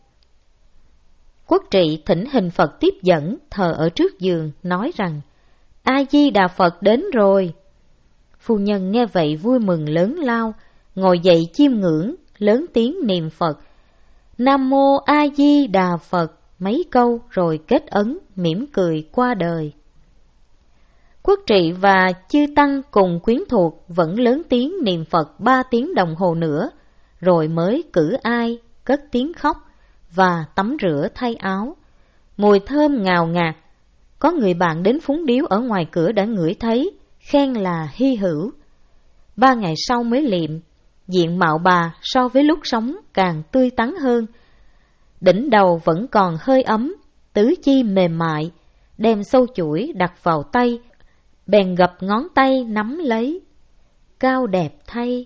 Quốc Trị thỉnh hình Phật tiếp dẫn thờ ở trước giường, nói rằng, A Di Đà Phật đến rồi. Phu nhân nghe vậy vui mừng lớn lao, ngồi dậy chiêm ngưỡng, lớn tiếng niệm Phật, Nam Mô A Di Đà Phật mấy câu rồi kết ấn, mỉm cười qua đời. Quốc Trị và chư tăng cùng quyến thuộc vẫn lớn tiếng niệm Phật ba tiếng đồng hồ nữa, rồi mới cử ai, cất tiếng khóc và tắm rửa thay áo. Mùi thơm ngào ngạt, có người bạn đến phúng điếu ở ngoài cửa đã ngửi thấy, khen là hy hữu. Ba ngày sau mới liệm, diện mạo bà so với lúc sống càng tươi tắn hơn. Đỉnh đầu vẫn còn hơi ấm, tứ chi mềm mại, đem sâu chuỗi đặt vào tay, bèn gập ngón tay nắm lấy. Cao đẹp thay!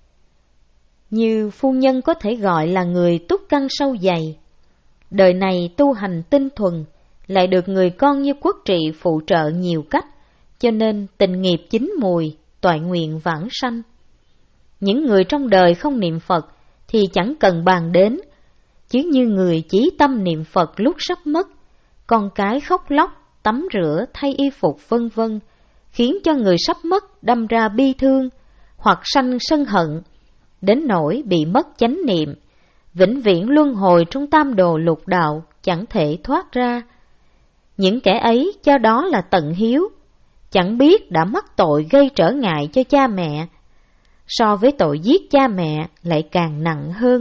Như phu nhân có thể gọi là người túc căn sâu dày. Đời này tu hành tinh thuần, lại được người con như Quốc Trị phụ trợ nhiều cách, cho nên tình nghiệp chín mùi, toại nguyện vãng sanh. Những người trong đời không niệm Phật thì chẳng cần bàn đến, chứ như người chí tâm niệm Phật lúc sắp mất, con cái khóc lóc, tắm rửa, thay y phục vân vân, khiến cho người sắp mất đâm ra bi thương, hoặc sanh sân hận, đến nỗi bị mất chánh niệm, vĩnh viễn luân hồi trong tam đồ lục đạo, chẳng thể thoát ra. Những kẻ ấy cho đó là tận hiếu, chẳng biết đã mắc tội gây trở ngại cho cha mẹ, so với tội giết cha mẹ lại càng nặng hơn.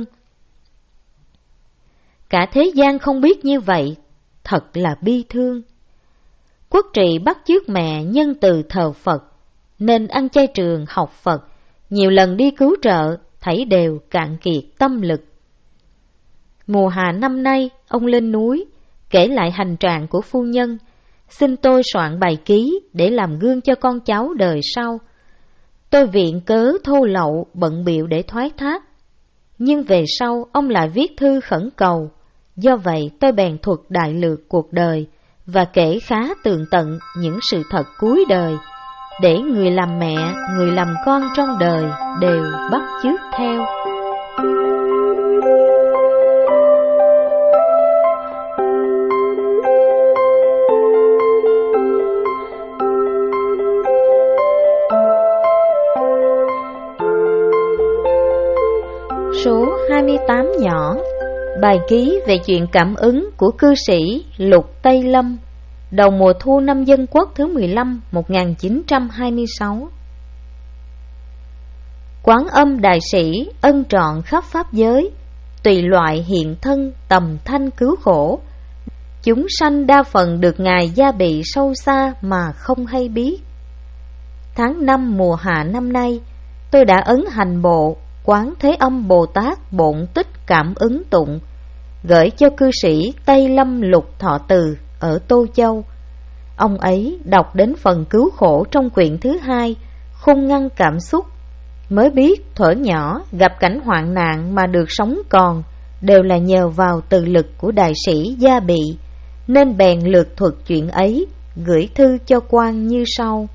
Cả thế gian không biết như vậy, thật là bi thương. Quốc Trị bắt chước mẹ nhân từ thờ Phật, nên ăn chay trường học Phật, nhiều lần đi cứu trợ, thảy đều cạn kiệt tâm lực. Mùa hạ năm nay, ông lên núi, kể lại hành trạng của phu nhân, xin tôi soạn bài ký để làm gương cho con cháu đời sau. Tôi viện cớ thô lậu, bận bịu để thoái thác. Nhưng về sau, ông lại viết thư khẩn cầu. Do vậy, tôi bèn thuật đại lược cuộc đời và kể khá tường tận những sự thật cuối đời, để người làm mẹ, người làm con trong đời đều bắt chước theo. tám nhỏ. Bài ký về chuyện cảm ứng của cư sĩ Lục Tây Lâm, đầu mùa thu năm Dân Quốc thứ mười lăm, một nghìn chín trăm hai mươi sáu. Quán Âm Đại Sĩ ân trọn khắp pháp giới, tùy loại hiện thân tầm thanh cứu khổ. Chúng sanh đa phần được Ngài gia bị sâu xa mà không hay biết. Tháng năm mùa hạ năm nay, tôi đã ấn hành bộ Quán Thế Âm Bồ Tát Bổn Tích Cảm Ứng Tụng, gửi cho cư sĩ Tây Lâm Lục Thọ Từ ở Tô Châu. Ông ấy đọc đến phần cứu khổ trong quyển thứ hai, khôn ngăn cảm xúc, mới biết thuở nhỏ gặp cảnh hoạn nạn mà được sống còn đều là nhờ vào từ lực của đại sĩ gia bị, nên bèn lược thuật chuyện ấy, gửi thư cho quan như sau.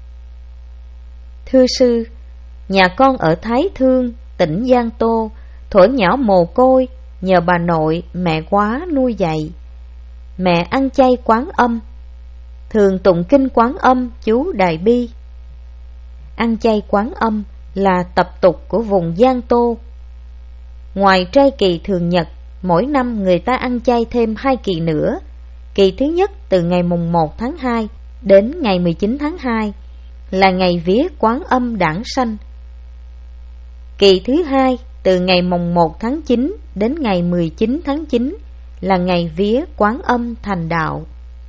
Thưa sư, nhà con ở Thái Thương, tỉnh Giang Tô, thuở nhỏ mồ côi, nhờ bà nội, mẹ quá nuôi dạy. Mẹ ăn chay Quán Âm, thường tụng kinh Quán Âm chú Đại Bi. Ăn chay Quán Âm là tập tục của vùng Giang Tô. Ngoài trai kỳ thường nhật, mỗi năm người ta ăn chay thêm hai kỳ nữa. Kỳ thứ nhất từ ngày mùng một tháng hai đến ngày mười chín tháng hai là ngày vía Quán Âm đản sanh. Kỳ thứ hai từ ngày mùng một tháng chín đến ngày mười chín tháng chín là ngày vía Quán Âm thành đạo.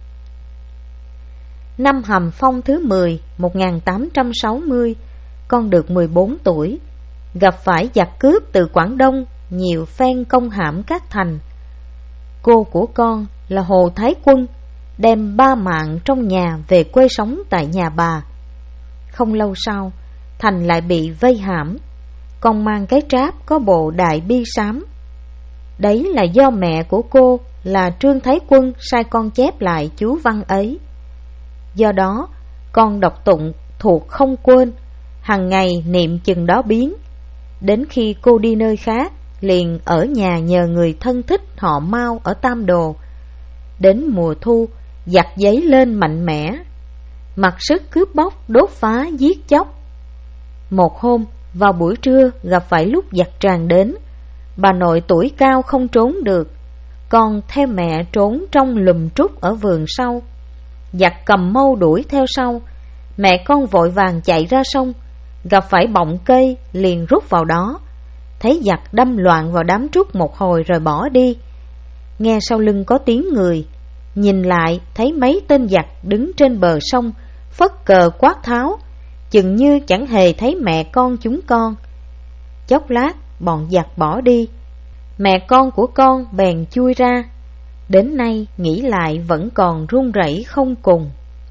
Năm Hàm Phong thứ mười, một nghìn tám trăm sáu mươi, con được mười bốn tuổi, gặp phải giặc cướp từ Quảng Đông, nhiều phen công hãm các thành. Cô của con là Hồ Thái Quân đem ba mạng trong nhà về quê sống tại nhà bà. Không lâu sau, thành lại bị vây hãm. Con mang cái tráp có bộ đại bi sám. Đấy là do mẹ của cô là Trương Thái Quân sai con chép lại chú văn ấy. Do đó, con đọc tụng thuộc không quên, hằng ngày niệm chừng đó biến. Đến khi cô đi nơi khác, liền ở nhà nhờ người thân thích họ Mao ở Tam Đồ. Đến mùa thu, giặc giấy lên mạnh mẽ, mặc sức cướp bóc, đốt phá, giết chóc. Một hôm, vào buổi trưa gặp phải lúc giặc tràn đến. Bà nội tuổi cao không trốn được, con theo mẹ trốn trong lùm trúc ở vườn sau. Giặc cầm mâu đuổi theo sau, mẹ con vội vàng chạy ra sông, gặp phải bọng cây liền rút vào đó. Thấy giặc đâm loạn vào đám trúc một hồi rồi bỏ đi. Nghe sau lưng có tiếng người, nhìn lại thấy mấy tên giặc đứng trên bờ sông, phất cờ quát tháo, chừng như chẳng hề thấy mẹ con chúng con. Chốc lát bọn giặc bỏ đi, mẹ con của con bèn chui ra. Đến nay nghĩ lại vẫn còn run rẩy không cùng.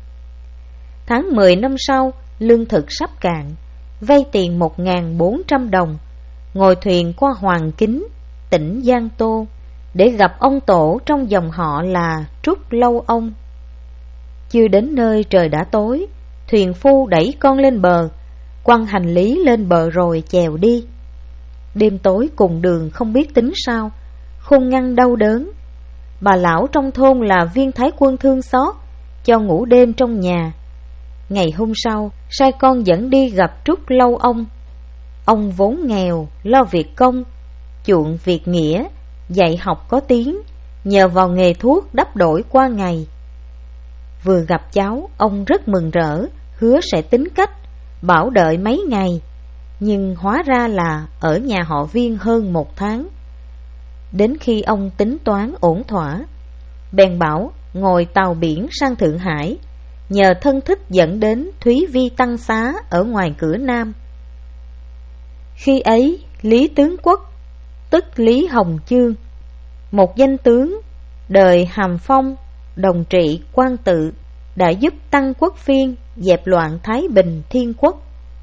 Tháng mười năm sau, lương thực sắp cạn, vay tiền một nghìn bốn trăm đồng, ngồi thuyền qua Hoàng Kính, tỉnh Giang Tô, để gặp ông tổ trong dòng họ là Trúc Lâu Ông. Chưa đến nơi trời đã tối, thuyền phu đẩy con lên bờ, quăng hành lý lên bờ rồi chèo đi. Đêm tối cùng đường không biết tính sao, khôn ngăn đau đớn. Bà lão trong thôn là Viên Thái Quân thương xót, cho ngủ đêm trong nhà. Ngày hôm sau, sai con dẫn đi gặp Trúc Lâu Ông. Ông vốn nghèo, lo việc công, chuộng việc nghĩa, dạy học có tiếng, nhờ vào nghề thuốc đắp đổi qua ngày. Vừa gặp cháu, ông rất mừng rỡ, hứa sẽ tính cách, bảo đợi mấy ngày. Nhưng hóa ra là ở nhà họ Viên hơn một tháng. Đến khi ông tính toán ổn thỏa, bèn bảo ngồi tàu biển sang Thượng Hải, nhờ thân thích dẫn đến Thúy Vi Tăng Xá ở ngoài cửa Nam. Khi ấy, Lý Tướng Quốc, tức Lý Hồng Chương, một danh tướng đời Hàm Phong, đồng trị Quan Tự, đã giúp Tăng Quốc Phiên dẹp loạn Thái Bình Thiên Quốc.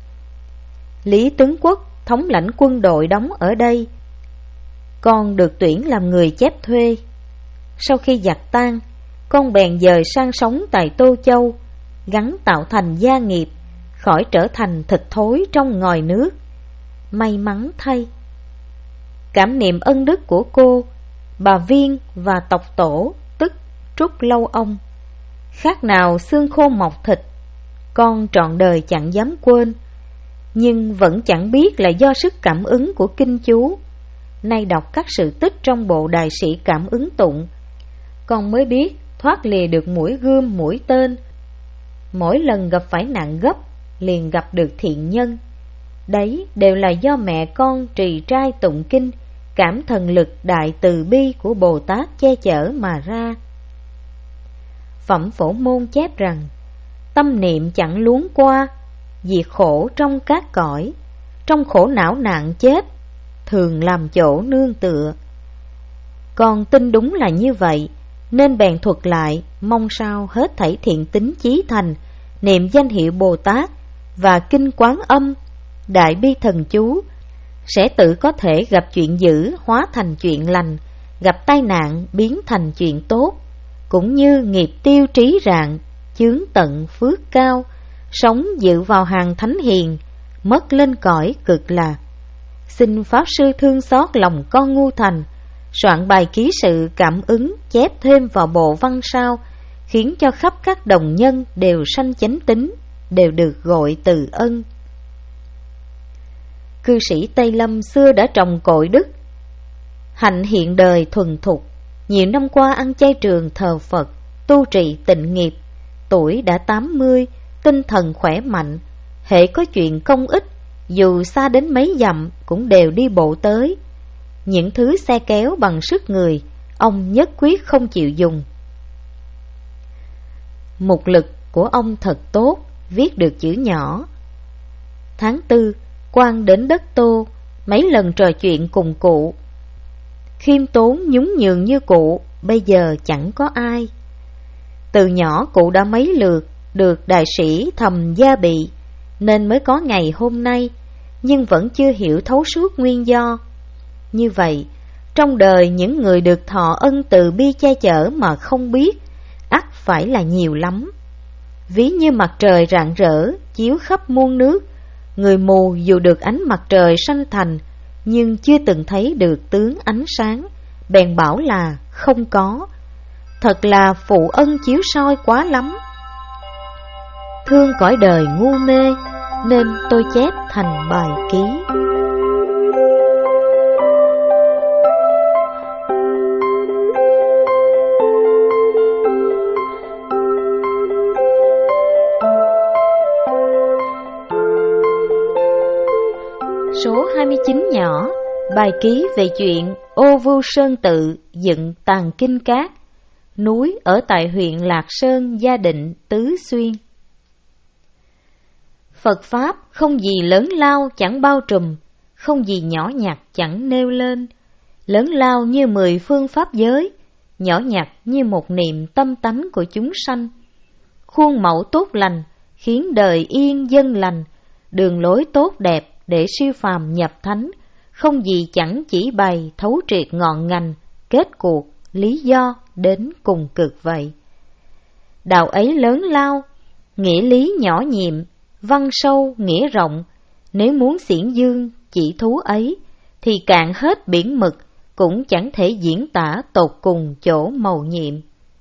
Lý Tướng Quốc thống lãnh quân đội đóng ở đây, con được tuyển làm người chép thuê. Sau khi giặc tan, con bèn dời sang sống tại Tô Châu, gắn tạo thành gia nghiệp, khỏi trở thành thịt thối trong ngòi nước. May mắn thay, cảm niệm ân đức của cô, bà Viên và tộc tổ tức Trúc Lâu Ông, khác nào xương khô mọc thịt, con trọn đời chẳng dám quên. Nhưng vẫn chẳng biết là do sức cảm ứng của kinh chú, nay đọc các sự tích trong bộ Đại Sĩ Cảm Ứng Tụng, con mới biết thoát lìa được mũi gươm mũi tên. Mỗi lần gặp phải nạn gấp, liền gặp được thiện nhân. Đấy đều là do mẹ con trì trai tụng kinh, cảm thần lực đại từ bi của Bồ Tát che chở mà ra. Phẩm Phổ Môn chép rằng, tâm niệm chẳng luống qua, diệt khổ trong các cõi, trong khổ não nạn chết, thường làm chỗ nương tựa. Con tin đúng là như vậy, nên bèn thuật lại, mong sao hết thảy thiện tính chí thành, niệm danh hiệu Bồ Tát và kinh Quán Âm, Đại Bi Thần Chú, sẽ tự có thể gặp chuyện dữ hóa thành chuyện lành, gặp tai nạn biến thành chuyện tốt, cũng như nghiệp tiêu trí rạng, chướng tận phước cao, sống dự vào hàng thánh hiền, mất lên cõi cực lạc. Xin Pháp Sư thương xót lòng con ngu thành, soạn bài ký sự cảm ứng chép thêm vào bộ văn sao, khiến cho khắp các đồng nhân đều sanh chánh tín, đều được gọi từ ân. Cư sĩ Tây Lâm xưa đã trồng cội đức, hạnh hiện đời thuần thục, nhiều năm qua ăn chay trường thờ Phật, tu trì tịnh nghiệp, tuổi đã tám mươi, tinh thần khỏe mạnh, hễ có chuyện công ích, dù xa đến mấy dặm cũng đều đi bộ tới. Những thứ xe kéo bằng sức người, ông nhất quyết không chịu dùng. Mục lực của ông thật tốt, viết được chữ nhỏ. Tháng tư, quan đến đất Tô, mấy lần trò chuyện cùng cụ. Khiêm tốn nhún nhường như cụ, bây giờ chẳng có ai. Từ nhỏ cụ đã mấy lượt được đại sĩ thầm gia bị, nên mới có ngày hôm nay, nhưng vẫn chưa hiểu thấu suốt nguyên do. Như vậy, trong đời những người được thọ ân từ bi che chở mà không biết, ắt phải là nhiều lắm. Ví như mặt trời rạng rỡ, chiếu khắp muôn nước, người mù dù được ánh mặt trời sanh thành, nhưng chưa từng thấy được tướng ánh sáng, bèn bảo là không có. Thật là phụ ân chiếu soi quá lắm. Thương cõi đời ngu mê, nên tôi chép thành bài ký. Số hai mươi chín nhỏ, bài ký về chuyện Ô Vưu Sơn Tự dựng tàng kinh cát, núi ở tại huyện Lạc Sơn, Gia Định, Tứ Xuyên. Phật Pháp không gì lớn lao chẳng bao trùm, không gì nhỏ nhặt chẳng nêu lên. Lớn lao như mười phương pháp giới, nhỏ nhặt như một niệm tâm tánh của chúng sanh. Khuôn mẫu tốt lành, khiến đời yên dân lành, đường lối tốt đẹp để siêu phàm nhập thánh, không gì chẳng chỉ bày thấu triệt ngọn ngành, kết cuộc, lý do đến cùng cực vậy. Đạo ấy lớn lao, nghĩa lý nhỏ nhiệm, văn sâu nghĩa rộng, nếu muốn xiển dương chỉ thú ấy, thì cạn hết biển mực, cũng chẳng thể diễn tả tột cùng chỗ mầu nhiệm.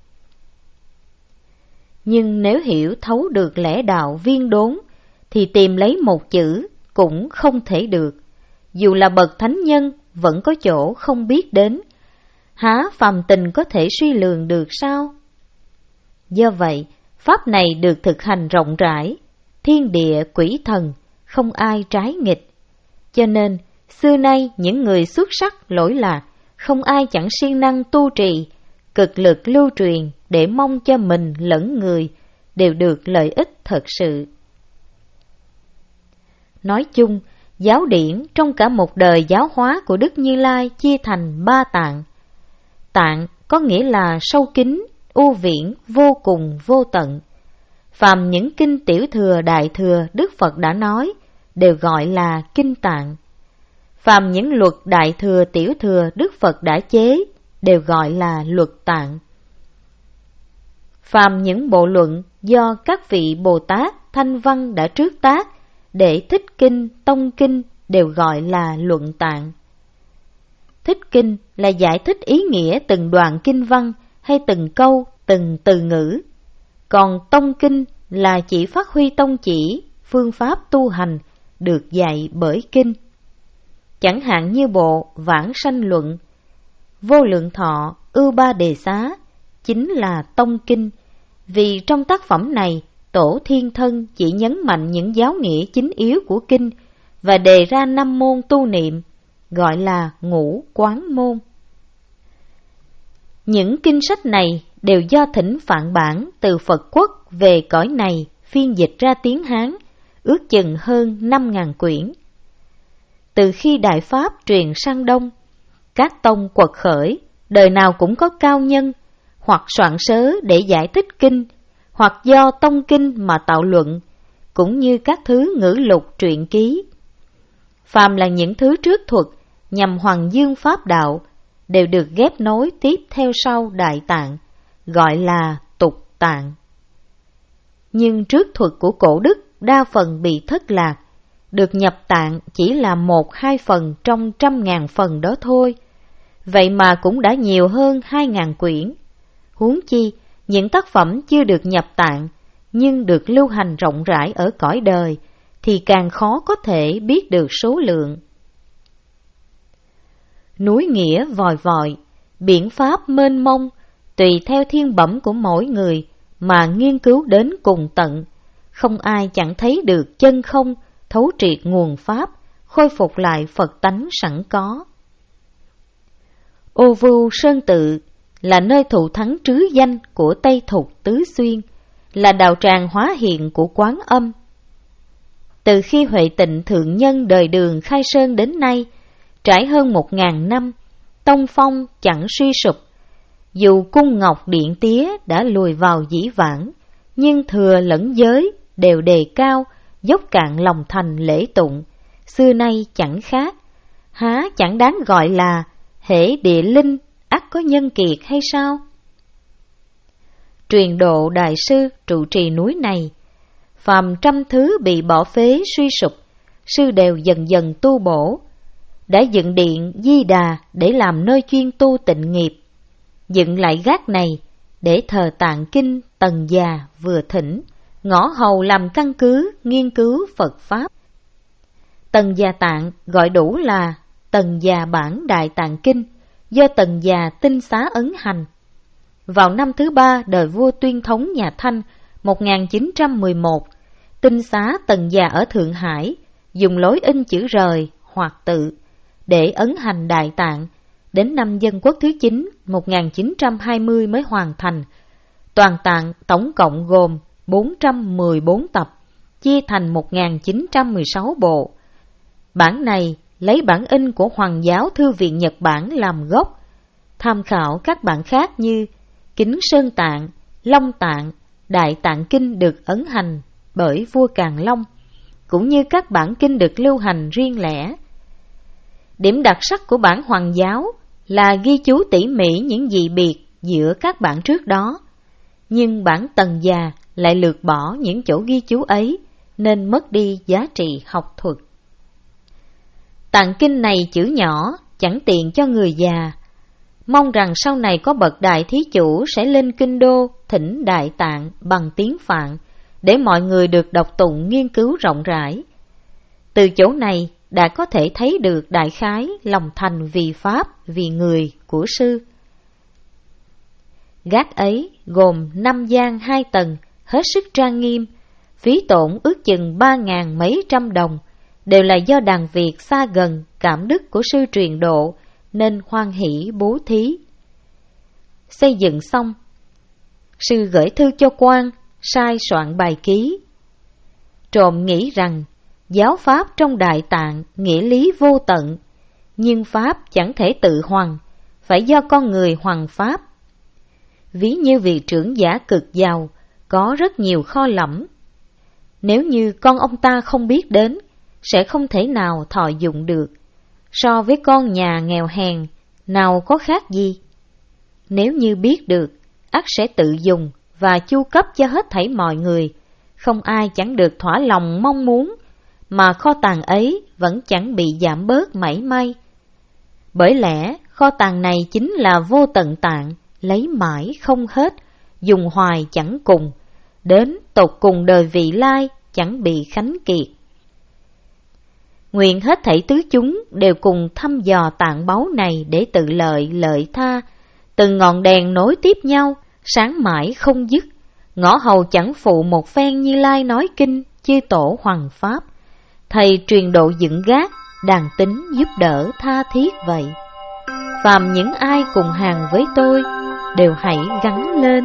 Nhưng nếu hiểu thấu được lẽ đạo viên đốn, thì tìm lấy một chữ cũng không thể được. Dù là bậc thánh nhân vẫn có chỗ không biết đến, há phàm tình có thể suy lường được sao? Do vậy, pháp này được thực hành rộng rãi, thiên địa quỷ thần, không ai trái nghịch. Cho nên, xưa nay những người xuất sắc lỗi lạc, không ai chẳng siêng năng tu trì, cực lực lưu truyền để mong cho mình lẫn người đều được lợi ích thật sự. Nói chung, giáo điển trong cả một đời giáo hóa của Đức Như Lai chia thành ba tạng. Tạng có nghĩa là sâu kín, u viễn, vô cùng, vô tận. Phàm những kinh tiểu thừa đại thừa Đức Phật đã nói, đều gọi là kinh tạng. Phàm những luật đại thừa tiểu thừa Đức Phật đã chế, đều gọi là luật tạng. Phàm những bộ luận do các vị Bồ Tát Thanh Văn đã trước tác, để thích kinh, tông kinh đều gọi là luận tạng. Thích kinh là giải thích ý nghĩa từng đoạn kinh văn hay từng câu, từng từ ngữ. Còn tông kinh là chỉ phát huy tông chỉ, phương pháp tu hành được dạy bởi kinh. chẳng hạn như bộ Vãng Sanh Luận, Vô Lượng Thọ, Ưu Ba Đề Xá, chính là tông kinh, vì trong tác phẩm này Tổ Thiên Thân chỉ nhấn mạnh những giáo nghĩa chính yếu của kinh và đề ra năm môn tu niệm, gọi là ngũ quán môn. Những kinh sách này đều do thỉnh phạn bản từ Phật quốc về cõi này phiên dịch ra tiếng Hán, ước chừng hơn năm ngàn quyển. Từ khi Đại Pháp truyền sang Đông, các tông quật khởi, đời nào cũng có cao nhân, hoặc soạn sớ để giải thích kinh, hoặc do tông kinh mà tạo luận, cũng như các thứ ngữ lục truyện ký. Phàm là những thứ trước thuật nhằm hoàng dương pháp đạo, đều được ghép nối tiếp theo sau Đại Tạng, gọi là tục tạng. Nhưng trước thuật của cổ đức đa phần bị thất lạc, được nhập tạng chỉ là một hai phần trong trăm ngàn phần đó thôi. Vậy mà cũng đã nhiều hơn hai ngàn quyển. Huống chi, những tác phẩm chưa được nhập tạng, nhưng được lưu hành rộng rãi ở cõi đời, thì càng khó có thể biết được số lượng. Núi nghĩa vòi vọi, biển pháp mênh mông, tùy theo thiên bẩm của mỗi người mà nghiên cứu đến cùng tận. Không ai chẳng thấy được chân không, thấu triệt nguồn pháp, khôi phục lại Phật tánh sẵn có. Ô Vu Sơn Tự là nơi thụ thắng trứ danh của Tây Thục Tứ Xuyên, là đạo tràng hóa hiện của Quán Âm. Từ khi Huệ Tịnh Thượng Nhân đời Đường khai sơn đến nay, trải hơn một ngàn năm, tông phong chẳng suy sụp. Dù cung ngọc điện tía đã lùi vào dĩ vãng, nhưng thừa lẫn giới đều đề cao, dốc cạn lòng thành lễ tụng, xưa nay chẳng khác. Há chẳng đáng gọi là hễ địa linh ắt có nhân kiệt hay sao? Truyền độ đại sư trụ trì núi này, phàm trăm thứ bị bỏ phế suy sụp, sư đều dần dần tu bổ. Đã dựng điện Di Đà để làm nơi chuyên tu tịnh nghiệp, dựng lại gác này để thờ tạng kinh Tần Già vừa thỉnh, ngõ hầu làm căn cứ nghiên cứu Phật Pháp. Tần Già Tạng gọi đủ là Tần Già Bản Đại Tạng Kinh, do Tần Già tinh xá ấn hành. Vào năm thứ ba đời vua Tuyên Thống nhà Thanh một nghìn chín trăm mười một, tinh xá Tần Già ở Thượng Hải dùng lối in chữ rời hoặc tự để ấn hành Đại Tạng, đến năm Dân Quốc thứ chín một nghìn chín trăm hai mươi mới hoàn thành. Toàn tạng tổng cộng gồm bốn trăm mười bốn tập, chia thành một nghìn chín trăm mười sáu bộ. Bản này lấy bản in của Hoàng giáo Thư viện Nhật Bản làm gốc, tham khảo các bản khác như Kính Sơn Tạng, Long Tạng, Đại Tạng Kinh được ấn hành bởi vua Càn Long, cũng như các bản kinh được lưu hành riêng lẻ. Điểm đặc sắc của bản Hoàng giáo là ghi chú tỉ mỉ những dị biệt giữa các bản trước đó, nhưng bản Tần Già lại lược bỏ những chỗ ghi chú ấy, nên mất đi giá trị học thuật. Tạng kinh này chữ nhỏ, chẳng tiện cho người già. Mong rằng sau này có bậc đại thí chủ sẽ lên kinh đô thỉnh Đại Tạng bằng tiếng Phạn, để mọi người được đọc tụng nghiên cứu rộng rãi. Từ chỗ này đã có thể thấy được đại khái lòng thành vì Pháp, vì người của sư. Gác ấy gồm năm gian hai tầng, hết sức trang nghiêm, phí tổn ước chừng ba ngàn mấy trăm đồng, đều là do đàn Việt xa gần cảm đức của sư truyền độ, nên hoan hỷ bố thí. Xây dựng xong, sư gửi thư cho quan, sai soạn bài ký. Trộm nghĩ rằng giáo pháp trong Đại Tạng nghĩa lý vô tận, nhưng pháp chẳng thể tự hoằng, phải do con người hoằng pháp. Ví như vị trưởng giả cực giàu, có rất nhiều kho lẫm. Nếu như con ông ta không biết đến, sẽ không thể nào thọ dụng được. So với con nhà nghèo hèn, nào có khác gì? Nếu như biết được, ắt sẽ tự dùng và chu cấp cho hết thảy mọi người, không ai chẳng được thỏa lòng mong muốn, mà kho tàng ấy vẫn chẳng bị giảm bớt mảy may. Bởi lẽ kho tàng này chính là vô tận tạng, lấy mãi không hết, dùng hoài chẳng cùng, đến tột cùng đời vị lai chẳng bị khánh kiệt. Nguyện hết thảy tứ chúng đều cùng thăm dò tạng báu này để tự lợi lợi tha. Từng ngọn đèn nối tiếp nhau, sáng mãi không dứt. Ngõ hầu chẳng phụ một phen Như Lai nói kinh, chư tổ hoằng pháp. Thầy truyền độ dựng gác, đàn tính giúp đỡ tha thiết vậy. Phàm những ai cùng hàng với tôi, đều hãy gắn lên.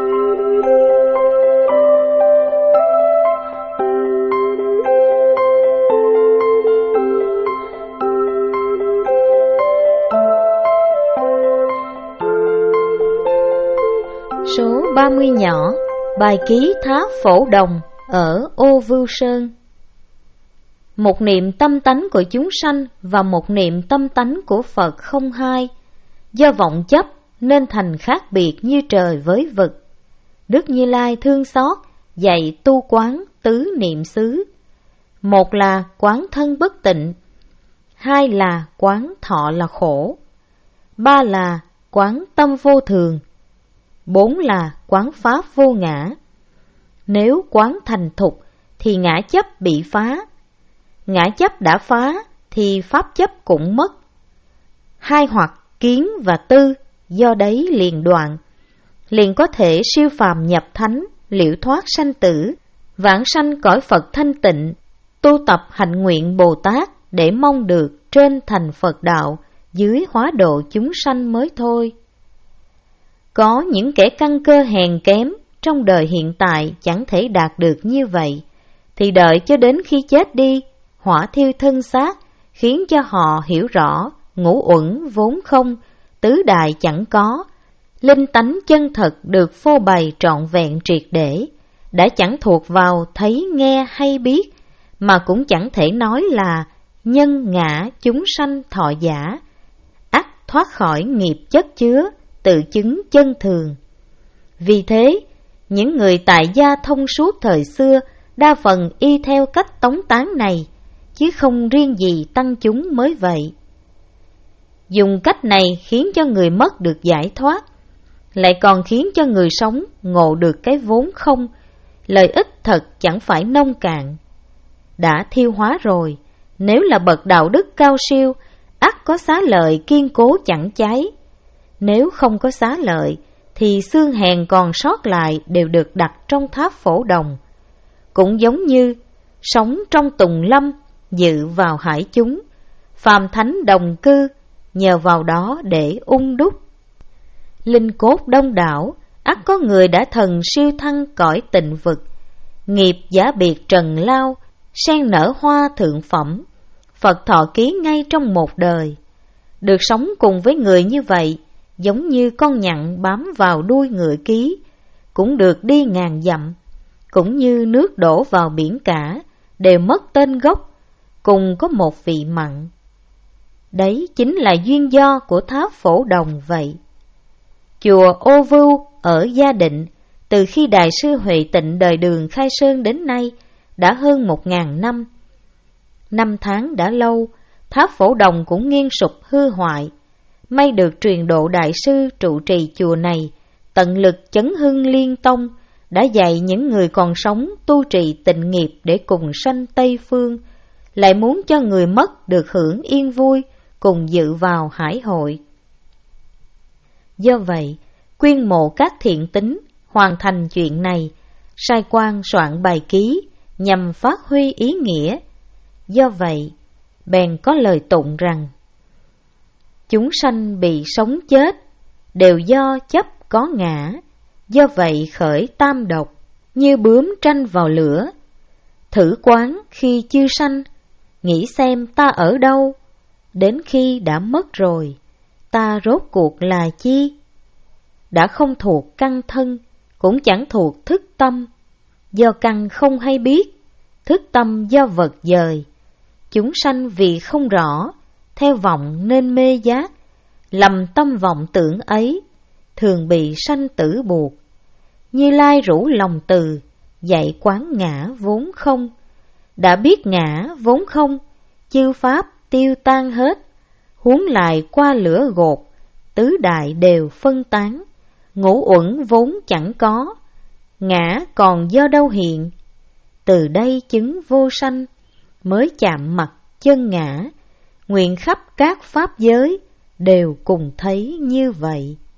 Số ba mươi nhỏ, bài ký Tháp Phổ Đồng ở Ô Vưu Sơn. Một niệm tâm tánh của chúng sanh và một niệm tâm tánh của Phật không hai, do vọng chấp nên thành khác biệt như trời với vực. Đức Như Lai thương xót dạy tu quán tứ niệm xứ. Một là quán thân bất tịnh, hai là quán thọ là khổ, ba là quán tâm vô thường, bốn là quán pháp vô ngã. Nếu quán thành thục thì ngã chấp bị phá, ngã chấp đã phá thì pháp chấp cũng mất. Hai hoặc kiến và tư do đấy liền đoạn, liền có thể siêu phàm nhập thánh, liễu thoát sanh tử, vãng sanh cõi Phật thanh tịnh, tu tập hạnh nguyện Bồ Tát để mong được trên thành Phật đạo, dưới hóa độ chúng sanh mới thôi. Có những kẻ căn cơ hèn kém trong đời hiện tại chẳng thể đạt được như vậy, thì đợi cho đến khi chết đi, hỏa thiêu thân xác, khiến cho họ hiểu rõ ngũ uẩn vốn không, tứ đại chẳng có, linh tánh chân thật được phô bày trọn vẹn triệt để, đã chẳng thuộc vào thấy nghe hay biết, mà cũng chẳng thể nói là nhân ngã chúng sanh thọ giả, ắt thoát khỏi nghiệp chất chứa, tự chứng chân thường. Vì thế, những người tại gia thông suốt thời xưa đa phần y theo cách tống tán này, chứ không riêng gì tăng chúng mới vậy. Dùng cách này khiến cho người mất được giải thoát, lại còn khiến cho người sống ngộ được cái vốn không, lợi ích thật chẳng phải nông cạn. Đã thiêu hóa rồi, nếu là bậc đạo đức cao siêu, ắt có xá lợi kiên cố chẳng cháy. Nếu không có xá lợi, thì xương hèn còn sót lại đều được đặt trong tháp Phổ Đồng. Cũng giống như sống trong tùng lâm, dự vào hải chúng, phàm thánh đồng cư, nhờ vào đó để ung đúc. Linh cốt đông đảo, ắt có người đã thần siêu thăng cõi tịnh vực, nghiệp giả biệt trần lao, sen nở hoa thượng phẩm, Phật thọ ký ngay trong một đời. Được sống cùng với người như vậy, giống như con nhặn bám vào đuôi ngựa ký, cũng được đi ngàn dặm, cũng như nước đổ vào biển cả, đều mất tên gốc, cùng có một vị mặn. Đấy chính là duyên do của tháp Phổ Đồng vậy. Chùa Ô Vưu ở Gia Định, từ khi Đại sư Huệ Tịnh đời Đường khai sơn đến nay, đã hơn một ngàn năm. Năm tháng đã lâu, tháp Phổ Đồng cũng nghiêng sụp hư hoại. May được truyền độ đại sư trụ trì chùa này, tận lực chấn hưng liên tông, đã dạy những người còn sống tu trì tịnh nghiệp để cùng sanh Tây Phương, lại muốn cho người mất được hưởng yên vui, cùng dự vào hải hội. Do vậy, quyên mộ các thiện tín hoàn thành chuyện này, sai quan soạn bài ký nhằm phát huy ý nghĩa. Do vậy, bèn có lời tụng rằng: chúng sanh bị sống chết, đều do chấp có ngã, do vậy khởi tam độc, như bướm tranh vào lửa. Thử quán khi chưa sanh, nghĩ xem ta ở đâu, đến khi đã mất rồi, ta rốt cuộc là chi? Đã không thuộc căn thân, cũng chẳng thuộc thức tâm, do căn không hay biết, thức tâm do vật dời. Chúng sanh vì không rõ, theo vọng nên mê giác, lầm tâm vọng tưởng ấy, thường bị sanh tử buộc. Như Lai rủ lòng từ, dạy quán ngã vốn không. Đã biết ngã vốn không, chư pháp tiêu tan hết, huống lại qua lửa gột, tứ đại đều phân tán. Ngũ uẩn vốn chẳng có, ngã còn do đâu hiện. Từ đây chứng vô sanh, mới chạm mặt chân ngã, nguyện khắp các pháp giới đều cùng thấy như vậy.